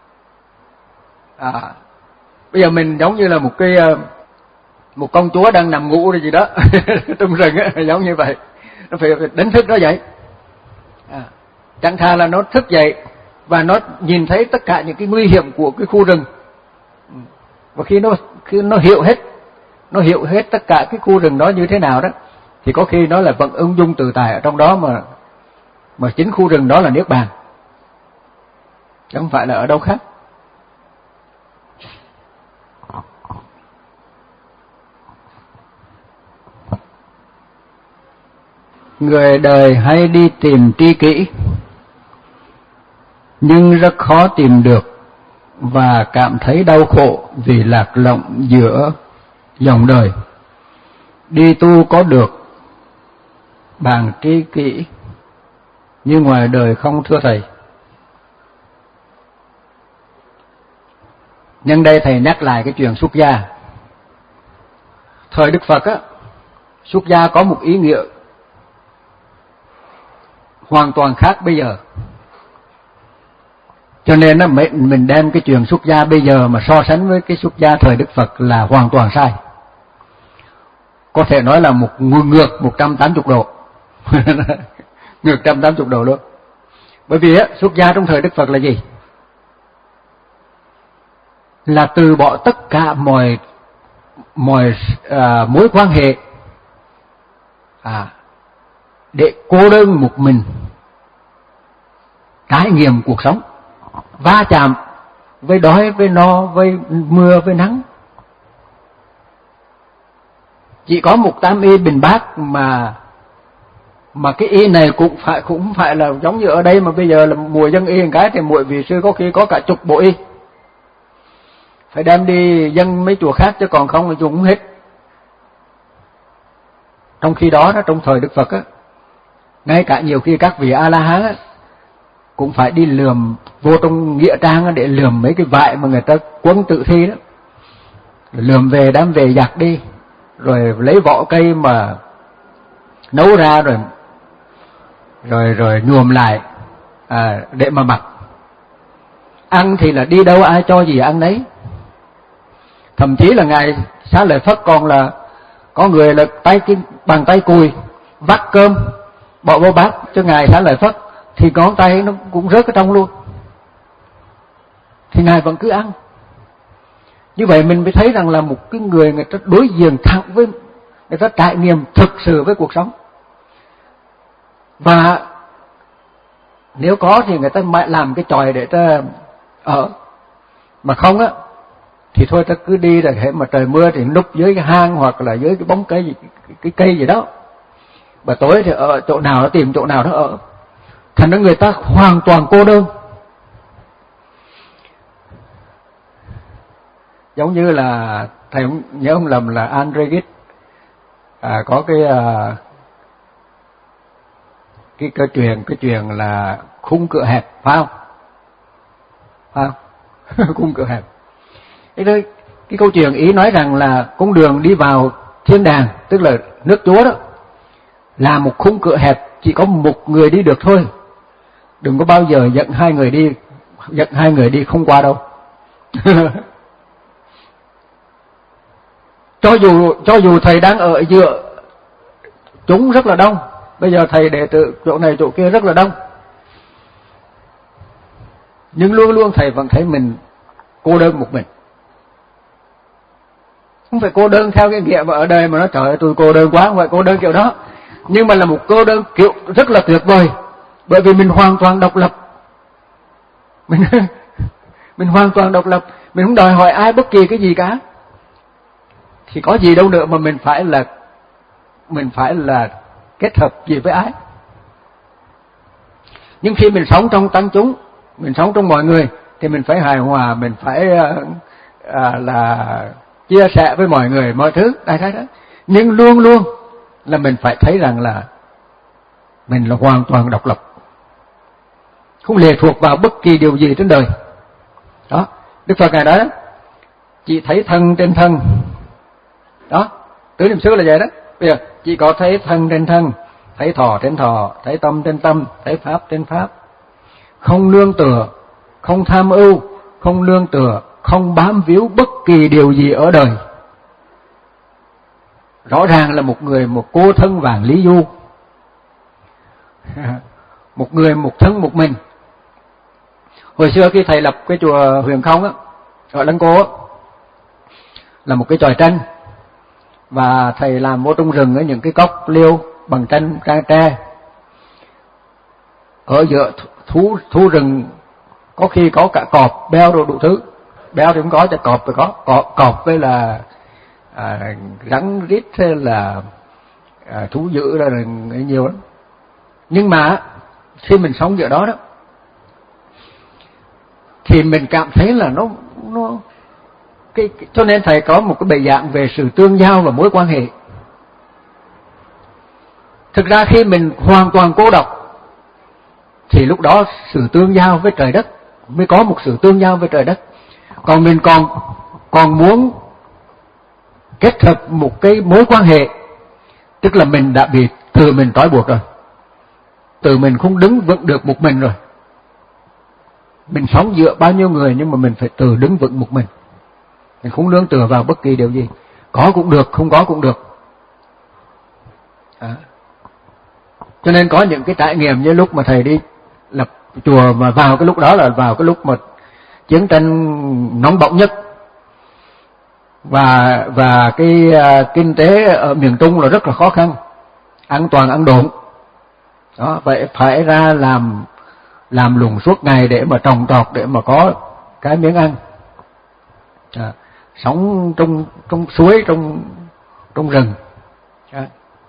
à, bây giờ mình giống như là một cái một công chúa đang nằm ngủ hay gì đó trong rừng á, giống như vậy, nó phải đánh thức nó dậy, à, chẳng thà là nó thức dậy và nó nhìn thấy tất cả những cái nguy hiểm của cái khu rừng, Và khi nó khi nó hiểu hết, nó hiểu hết tất cả cái khu rừng đó như thế nào đó, thì có khi nó là vẫn ung dung tự tại ở trong đó, mà mà chính khu rừng đó là niết bàn, chứ không phải là ở đâu khác. Người đời hay đi tìm tri kỷ, nhưng rất khó tìm được và cảm thấy đau khổ vì lạc lõng giữa dòng đời. Đi tu có được bằng tri kỷ, nhưng ngoài đời không thưa thầy. Nhân đây thầy nhắc lại cái chuyện xuất gia. Thời Đức Phật á, xuất gia có một ý nghĩa hoàn toàn khác bây giờ. Cho nên á, mình đem cái chuyện xuất gia bây giờ mà so sánh với cái xuất gia thời Đức Phật là hoàn toàn sai. Có thể nói là một ngược một trăm tám mươi độ. Ngược một trăm tám mươi độ luôn. Bởi vì á, xuất gia trong thời Đức Phật là gì? Là từ bỏ tất cả mọi mọi à, mối quan hệ à, để cô đơn một mình trải nghiệm cuộc sống, va chạm với đói, với no, với mưa, với nắng. Chỉ có một tam y bình bát mà mà cái y này cũng phải cũng không phải là giống như ở đây mà bây giờ là mùa dân y một cái thì mỗi vị sư có khi có cả chục bộ y. Phải đem đi dân mấy chùa khác, chứ còn không là dùng hết. Trong khi đó, đó trong thời Đức Phật á, ngay cả nhiều khi các vị A-la-hán á cũng phải đi lườm vô trong nghĩa trang để lườm mấy cái vải mà người ta quấn tự thi đó, lườm về đem về giặt đi, rồi lấy vỏ cây mà nấu ra rồi rồi rồi nhuộm lại à, để mà mặc. Ăn thì là đi đâu ai cho gì ăn đấy. Thậm chí là ngài Xá Lợi Phất còn là có người là tay cái bằng tay cùi vắt cơm bỏ vô bát cho ngài Xá Lợi Phất, thì ngón tay nó cũng rớt ở trong luôn, thì ngài vẫn cứ ăn. Như vậy mình mới thấy rằng là một cái người người ta đối diện thẳng với, người ta trải nghiệm thực sự với cuộc sống. Và nếu có thì người ta mãi làm cái chòi để ta ở, mà không á thì thôi ta cứ đi rồi hệ mà trời mưa thì núp dưới cái hang hoặc là dưới cái bóng cây gì, cái cây gì đó, và tối thì ở chỗ nào nó tìm chỗ nào nó ở. Thành ra người ta hoàn toàn cô đơn. Giống như là thầy nhớ không lầm là André Gide à, có cái à, cái cái chuyện cái chuyện là khung cửa hẹp, phải không? Phải không? Khung cửa hẹp. Cái, đó, cái câu chuyện ý nói rằng là con đường đi vào thiên đàng, tức là nước Chúa đó, là một khung cửa hẹp, chỉ có một người đi được thôi. Đừng có bao giờ dẫn hai người đi, dẫn hai người đi không qua đâu. Cho dù cho dù thầy đang ở giữa chúng rất là đông, bây giờ thầy đệ tử chỗ này chỗ kia rất là đông, nhưng luôn luôn thầy vẫn thấy mình cô đơn một mình. Không phải cô đơn theo cái nghĩa mà ở đây mà nó trời ơi tôi cô đơn quá, không phải cô đơn kiểu đó, nhưng mà là một cô đơn kiểu rất là tuyệt vời, bởi vì mình hoàn toàn độc lập. Mình mình hoàn toàn độc lập, mình không đòi hỏi ai bất kỳ cái gì cả. Thì có gì đâu nữa mà mình phải là mình phải là kết hợp gì với ai. Nhưng khi mình sống trong tăng chúng, mình sống trong mọi người thì mình phải hài hòa, mình phải à, là chia sẻ với mọi người mọi thứ đại khái đó. Nhưng luôn luôn là mình phải thấy rằng là mình là hoàn toàn độc lập, không lệ thuộc vào bất kỳ điều gì trên đời. Đó, Đức Phật ngài nói đó, chỉ thấy thân trên thân. Đó, tứ niệm xứ là vậy đó. Bây giờ chỉ có thấy thân trên thân, thấy thọ trên thọ, thấy tâm trên tâm, thấy pháp trên pháp. Không nương tựa, không tham ưu, không nương tựa, không bám víu bất kỳ điều gì ở đời. Rõ ràng là một người một cô thân vàng lý du. Một người một thân một mình. Hồi xưa khi thầy lập cái chùa Huyền Không á, ở Lăng Cô á, là một cái chòi tranh, và thầy làm vô trong rừng ở những cái cốc liêu bằng tranh tre. Ở giữa thú thú rừng có khi có cả cọp, beo đồ đủ thứ. Beo thì không có, cho cọp thì có. Cọp, cọp với là à, rắn rít hay là à, thú dữ là nhiều lắm. Nhưng mà khi mình sống giữa đó đó thì mình cảm thấy là nó nó cái, cho nên thầy có một cái bài giảng về sự tương giao và mối quan hệ. Thực ra khi mình hoàn toàn cô độc thì lúc đó sự tương giao với trời đất mới có một sự tương giao với trời đất. Còn mình còn còn muốn kết hợp một cái mối quan hệ, tức là mình đã bị từ mình trói buộc rồi, từ mình không đứng vững được một mình rồi. Mình sống giữa bao nhiêu người nhưng mà mình phải từ đứng vững một mình. Mình không nương tựa vào bất kỳ điều gì. Có cũng được, không có cũng được. À. Cho nên có những cái trải nghiệm như lúc mà thầy đi lập chùa, mà vào cái lúc đó là vào cái lúc mà chiến tranh nóng bỏng nhất, và và cái uh, kinh tế ở miền Trung là rất là khó khăn, ăn toàn ăn độn. Đó, vậy phải ra làm làm lùng suốt ngày để mà trồng trọt, để mà có cái miếng ăn. À, sống trong trong suối, trong trong rừng. À.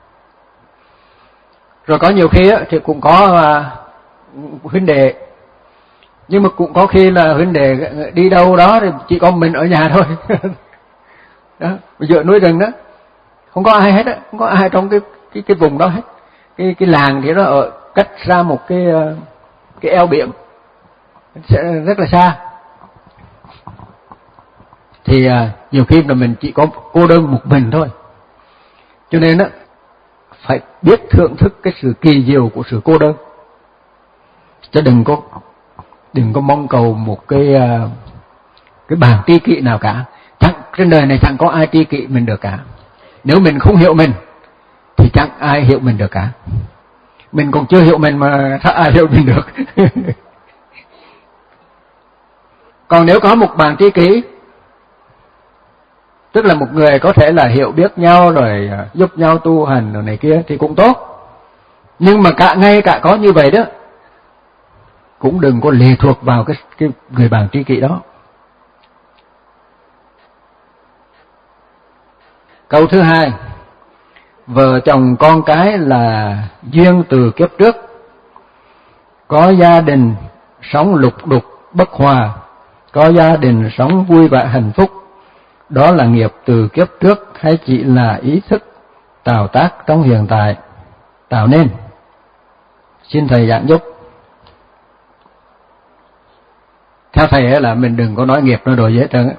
Rồi có nhiều khi á, thì cũng có uh, huynh đệ, nhưng mà cũng có khi là huynh đệ đi đâu đó thì chỉ có mình ở nhà thôi. Đó, giữa núi rừng đó, không có ai hết á, không có ai trong cái cái cái vùng đó hết. Cái cái làng thì nó ở cách ra một cái cái eo biển rất là xa. Thì uh, nhiều khi là mình chỉ có cô đơn một mình thôi. Cho nên á, phải biết thưởng thức cái sự kỳ diệu của sự cô đơn, chứ đừng có đừng có mong cầu một cái uh, cái bảng tri kỷ nào cả. Chẳng trên đời này chẳng có ai tri kỷ mình được cả. Nếu mình không hiểu mình thì chẳng ai hiểu mình được cả. Mình còn chưa hiểu mình mà sao ai hiểu mình được. Còn nếu có một bảng tri kỷ, tức là một người có thể là hiểu biết nhau rồi giúp nhau tu hành rồi này kia thì cũng tốt. Nhưng mà cả ngay cả có như vậy đó, cũng đừng có lệ thuộc vào cái, cái người bạn tri kỷ đó. Câu thứ hai, vợ chồng con cái là duyên từ kiếp trước, có gia đình sống lục đục bất hòa, có gia đình sống vui vẻ hạnh phúc, đó là nghiệp từ kiếp trước hay chỉ là ý thức tạo tác trong hiện tại tạo nên? Xin thầy giảng giúp. Theo thầy ấy là mình đừng có nói nghiệp nó đồ dễ trơn.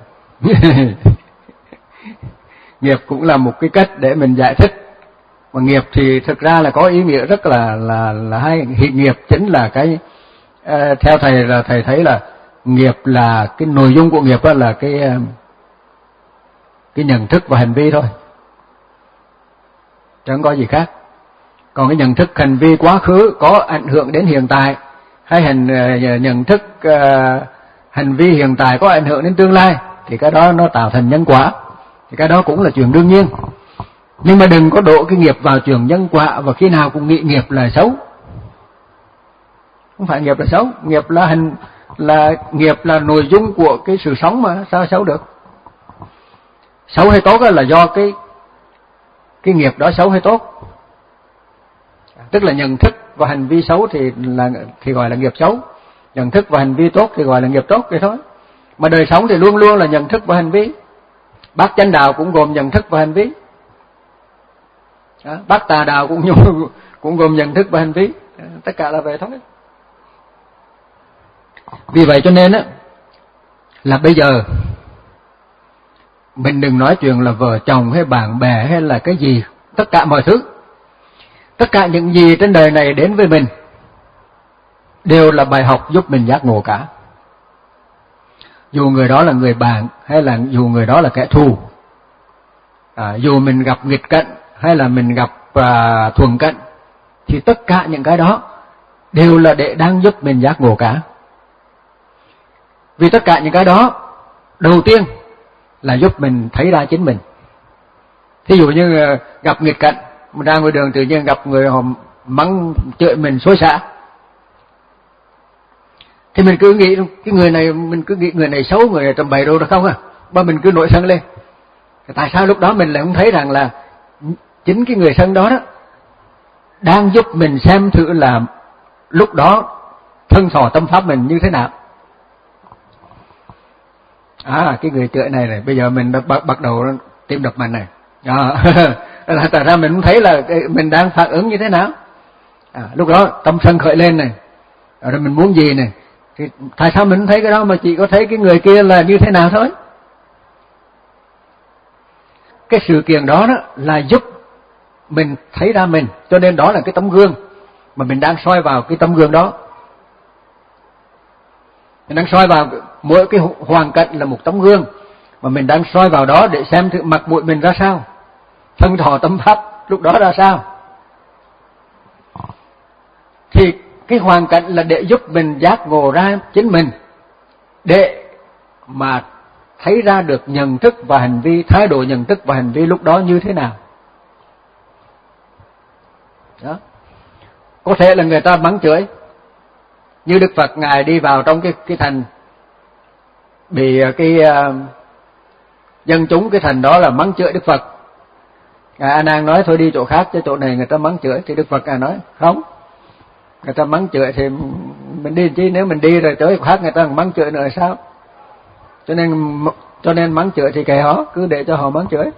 Nghiệp cũng là một cái cách để mình giải thích. Mà nghiệp thì thực ra là có ý nghĩa rất là là là hay. Hiện nghiệp chính là cái uh, theo thầy là thầy thấy là nghiệp là cái nội dung của nghiệp đó là cái uh, cái nhận thức và hành vi thôi, chẳng có gì khác. Còn cái nhận thức hành vi quá khứ có ảnh hưởng đến hiện tại, hay hành uh, nhận thức uh, hành vi hiện tại có ảnh hưởng đến tương lai, thì cái đó nó tạo thành nhân quả, thì cái đó cũng là chuyện đương nhiên. Nhưng mà đừng có đổ cái nghiệp vào chuyện nhân quả và khi nào cũng nghĩ nghiệp là xấu. Không phải nghiệp là xấu, nghiệp là hành là nghiệp là nội dung của cái sự sống mà, sao xấu được? Xấu hay tốt là do cái cái nghiệp đó xấu hay tốt. Tức là nhận thức và hành vi xấu thì là thì gọi là nghiệp xấu, nhận thức và hành vi tốt thì gọi là nghiệp tốt vậy thôi. Mà đời sống thì luôn luôn là nhận thức và hành vi. Bác chánh đạo cũng gồm nhận thức và hành vi. Đó, bác tà đạo cũng cũng gồm nhận thức và hành vi. Tất cả là vậy thôi. Vì vậy cho nên á, là bây giờ mình đừng nói chuyện là vợ chồng hay bạn bè hay là cái gì, tất cả mọi thứ, tất cả những gì trên đời này đến với mình đều là bài học giúp mình giác ngộ cả. Dù người đó là người bạn hay là dù người đó là kẻ thù, à, dù mình gặp nghịch cảnh hay là mình gặp à, thuận cảnh, thì tất cả những cái đó đều là để đang giúp mình giác ngộ cả. Vì tất cả những cái đó, đầu tiên là giúp mình thấy ra chính mình. Thí dụ như gặp nghịch cảnh, mình ra ngoài đường tự nhiên gặp người họ mắng chửi mình xối xả, thì mình cứ nghĩ cái người này, mình cứ nghĩ người này xấu, người này tầm bậy đồ được không à, mà mình cứ nổi sân lên. Tại sao lúc đó mình lại không thấy rằng là chính cái người sân đó đó đang giúp mình xem thử là lúc đó thân thọ tâm pháp mình như thế nào. À, cái người chửi này này, bây giờ mình bắt, bắt đầu tim đập mạnh này. À, là tại ra mình không thấy là mình đang phản ứng như thế nào. À, lúc đó tâm sân khởi lên này, rồi mình muốn gì này, thì tại sao mình không thấy cái đó mà chỉ có thấy cái người kia là như thế nào thôi. Cái sự kiện đó đó là giúp mình thấy ra mình, cho nên đó là cái tấm gương mà mình đang soi vào. Cái tấm gương đó mình đang soi vào, mỗi cái hoàn cảnh là một tấm gương mà mình đang soi vào đó để xem thử mặt mũi mình ra sao, thân thọ tâm pháp lúc đó ra sao. Thì cái hoàn cảnh là để giúp mình giác ngộ ra chính mình, để mà thấy ra được nhận thức và hành vi, thái độ nhận thức và hành vi lúc đó như thế nào. Đó. Có thể là người ta mắng chửi, như Đức Phật Ngài đi vào trong cái cái thành, bị cái uh, dân chúng cái thành đó là mắng chửi Đức Phật. Ngài A Nan nói thôi đi chỗ khác, chứ chỗ này người ta mắng chửi. Thì Đức Phật Ngài nói không, người ta mắng chửi thì mình đi chứ, nếu mình đi rồi chỗ khác người ta mắng chửi nữa là sao? Cho nên cho nên mắng chửi thì kệ họ, cứ để cho họ mắng chửi.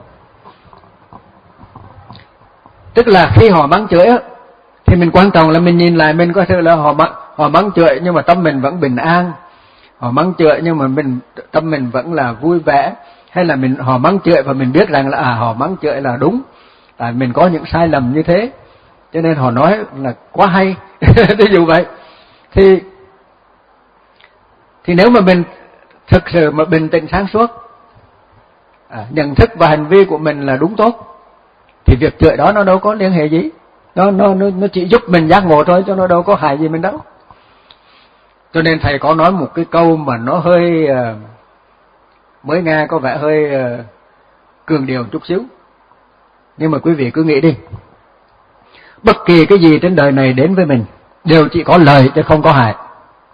Tức là khi họ mắng chửi á, thì mình quan trọng là mình nhìn lại mình có thể là họ mắng, họ mắng chửi nhưng mà tâm mình vẫn bình an, họ mắng chửi nhưng mà mình tâm mình vẫn là vui vẻ, hay là mình họ mắng chửi và mình biết rằng là à họ mắng chửi là đúng, tại mình có những sai lầm như thế, cho nên họ nói là quá hay. Ví dụ vậy, thì thì nếu mà mình thực sự mà bình tĩnh sáng suốt, à, nhận thức và hành vi của mình là đúng tốt, thì việc chửi đó nó đâu có liên hệ gì, nó nó nó nó chỉ giúp mình giác ngộ thôi, chứ nó đâu có hại gì mình đâu. Cho nên thầy có nói một cái câu mà nó hơi uh, mới nghe có vẻ hơi uh, cường điệu chút xíu, nhưng mà quý vị cứ nghĩ đi, bất kỳ cái gì trên đời này đến với mình đều chỉ có lợi chứ không có hại.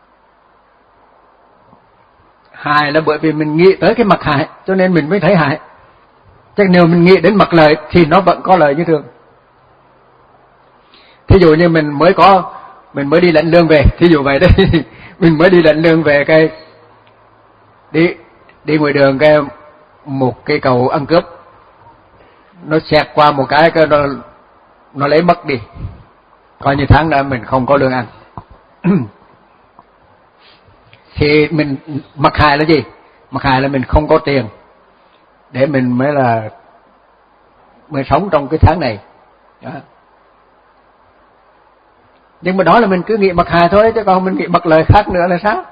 Hại là bởi vì mình nghĩ tới cái mặt hại cho nên mình mới thấy hại, chứ nếu mình nghĩ đến mặt lợi thì nó vẫn có lợi như thường. Thí dụ như mình mới có mình mới đi lãnh lương về, thí dụ vậy đấy. Mình mới đi lãnh lương về, cái đi đi ngoài đường cái một cây cầu ăn cướp nó xẹt qua một cái, cái nó nó lấy mất đi, coi như tháng đó mình không có lương ăn. Thì mình mặc hại là gì? Mặc hại là mình không có tiền để mình mới là mới sống trong cái tháng này đó. Nhưng mà đó là mình cứ nghĩ mặc hại thôi, chứ còn mình nghĩ mặc lời khác nữa là sao?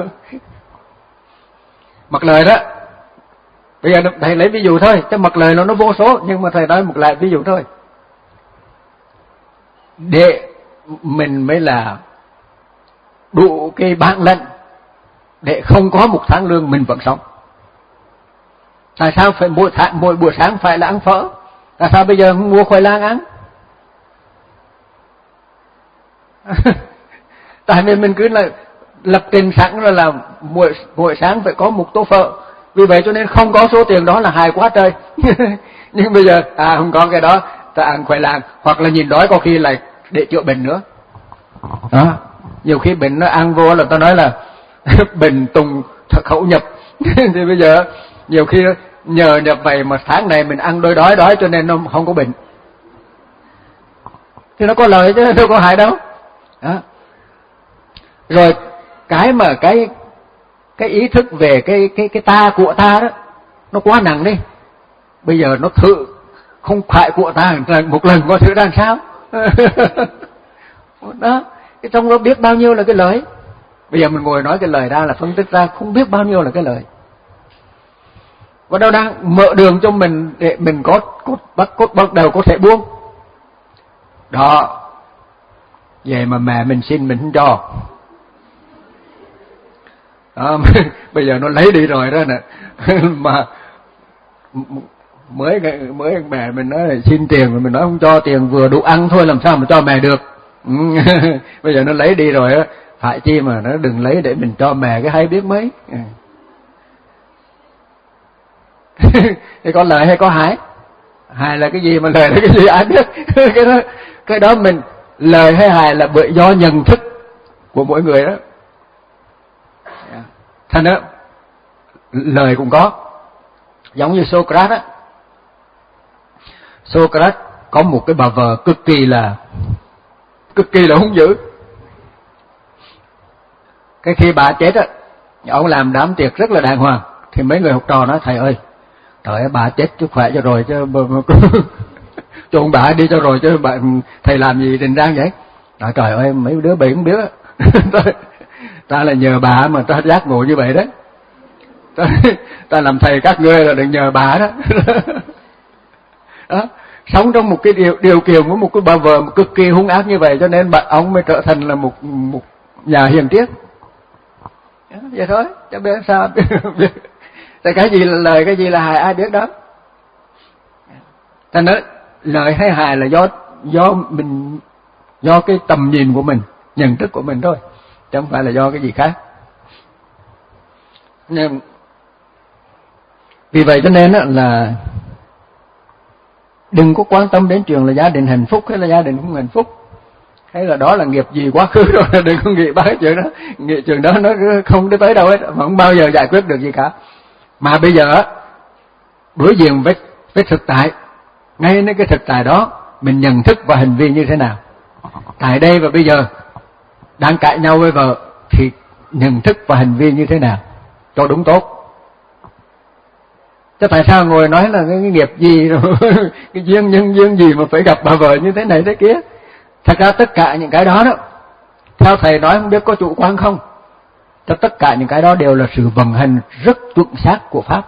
Mặc lời đó, bây giờ thầy lấy ví dụ thôi, chứ mặc lời nó nó vô số, nhưng mà thầy nói một lại ví dụ thôi, để mình mới là đủ cái bản lĩnh để không có một tháng lương mình vẫn sống. Tại sao phải mỗi tháng, mỗi buổi sáng phải là ăn phở? Tại sao bây giờ không mua khoai lang ăn? Tại vì mình cứ là lập trình sẵn rồi là mỗi, mỗi sáng phải có một tô phở, vì vậy cho nên không có số tiền đó là hài quá trời. Nhưng bây giờ à không có cái đó, ta ăn khoai lang, hoặc là nhìn đói có khi lại để chữa bệnh nữa đó. Nhiều khi bệnh nó ăn vô là ta nói là bệnh tùng khẩu nhập. Thì bây giờ nhiều khi nhờ nhập vậy mà tháng này mình ăn đôi đói đói cho nên nó không có bệnh, thì nó có lợi chứ đâu có hại đâu đó. Rồi cái mà cái cái ý thức về cái cái cái ta của ta đó nó quá nặng đi. Bây giờ nó thử không phải của ta một lần có thử ra làm sao. Đó, cái trong đó biết bao nhiêu là cái lợi. Bây giờ mình ngồi nói cái lời ra là phân tích ra không biết bao nhiêu là cái lời. Và đâu đang mở đường cho mình để mình có cốt bắt cốt bắt đầu có thể buông. Đó. Vậy mà mẹ mình xin mình không cho. Đó, bây giờ nó lấy đi rồi đó nè. Mà mới mới mẹ mình nói là xin tiền, mà mình nói không cho tiền, vừa đủ ăn thôi làm sao mà cho mẹ được. Bây giờ nó lấy đi rồi á, phải chi mà nó đừng lấy để mình cho mẹ cái hay biết mấy. Thì có lời hay có hại? Hại là cái gì mà lời là cái gì ai biết. Cái đó cái đó mình lời hay hại là bởi do nhận thức của mỗi người đó. Thành đó lời cũng có, giống như Socrates á. Socrates có một cái bà vợ cực kỳ là cực kỳ là hung dữ. Cái khi bà chết á, ông làm đám tiệc rất là đàng hoàng, thì mấy người học trò nói thầy ơi, trời ơi bà chết chứ khỏe cho rồi chứ chôn bà đi cho rồi chứ bà, thầy làm gì rình rang vậy? Nói trời ơi mấy đứa bị không biết ta, ta là nhờ bà mà ta giác ngộ như vậy đấy. Ta, ta làm thầy các ngươi là đừng nhờ bà đó. Đó, sống trong một cái điều, điều kiện của một cái bà vợ cực kỳ hung ác như vậy, cho nên bà, ông mới trở thành là một một nhà hiền triết. Vậy thôi, chứ biết sao. Tại cái gì là lời, cái gì là hại ai biết đó. Thành nói lời hay hại là do do mình, do cái tầm nhìn của mình, nhận thức của mình thôi, chứ không phải là do cái gì khác. Nên vì vậy cho nên là đừng có quan tâm đến chuyện là gia đình hạnh phúc hay là gia đình không hạnh phúc, hay là đó là nghiệp gì quá khứ rồi, đừng có nghĩ ba cái chuyện đó. Nghĩ chuyện đó nó không tới đâu hết, mà không bao giờ giải quyết được gì cả. Mà bây giờ đối diện với, với thực tại, ngay đến cái thực tại đó mình nhận thức và hành vi như thế nào. Tại đây và bây giờ đang cãi nhau với vợ thì nhận thức và hành vi như thế nào cho đúng tốt. Chứ tại sao ngồi nói là cái, cái nghiệp gì rồi cái duyên nhân duyên gì mà phải gặp bà vợ như thế này thế kia. Thật ra tất cả những cái đó đó, theo thầy nói không biết có chủ quan không, cho tất cả những cái đó đều là sự vận hành rất chuẩn xác của Pháp.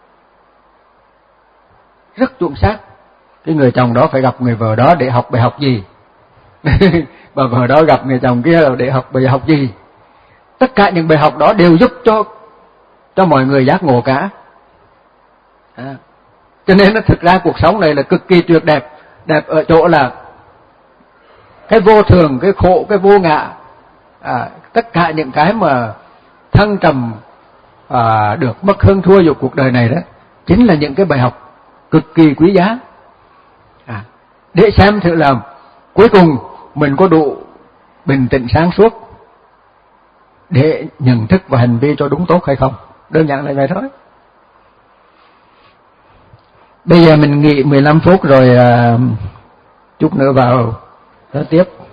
Rất chuẩn xác. Cái người chồng đó phải gặp người vợ đó để học bài học gì. Bà vợ đó gặp người chồng kia là để học bài học gì. Tất cả những bài học đó đều giúp cho cho mọi người giác ngộ cả. À, cho nên nó thực ra cuộc sống này là cực kỳ tuyệt đẹp. Đẹp ở chỗ là cái vô thường, cái khổ, cái vô ngã, à, tất cả những cái mà thăng trầm, à, được mất hơn thua của cuộc đời này đó, chính là những cái bài học cực kỳ quý giá. À, để xem thử là cuối cùng mình có đủ bình tĩnh sáng suốt để nhận thức và hành vi cho đúng tốt hay không. Đơn giản là vậy thôi. Bây giờ mình nghỉ mười lăm phút rồi, à, chút nữa vào nói tiếp.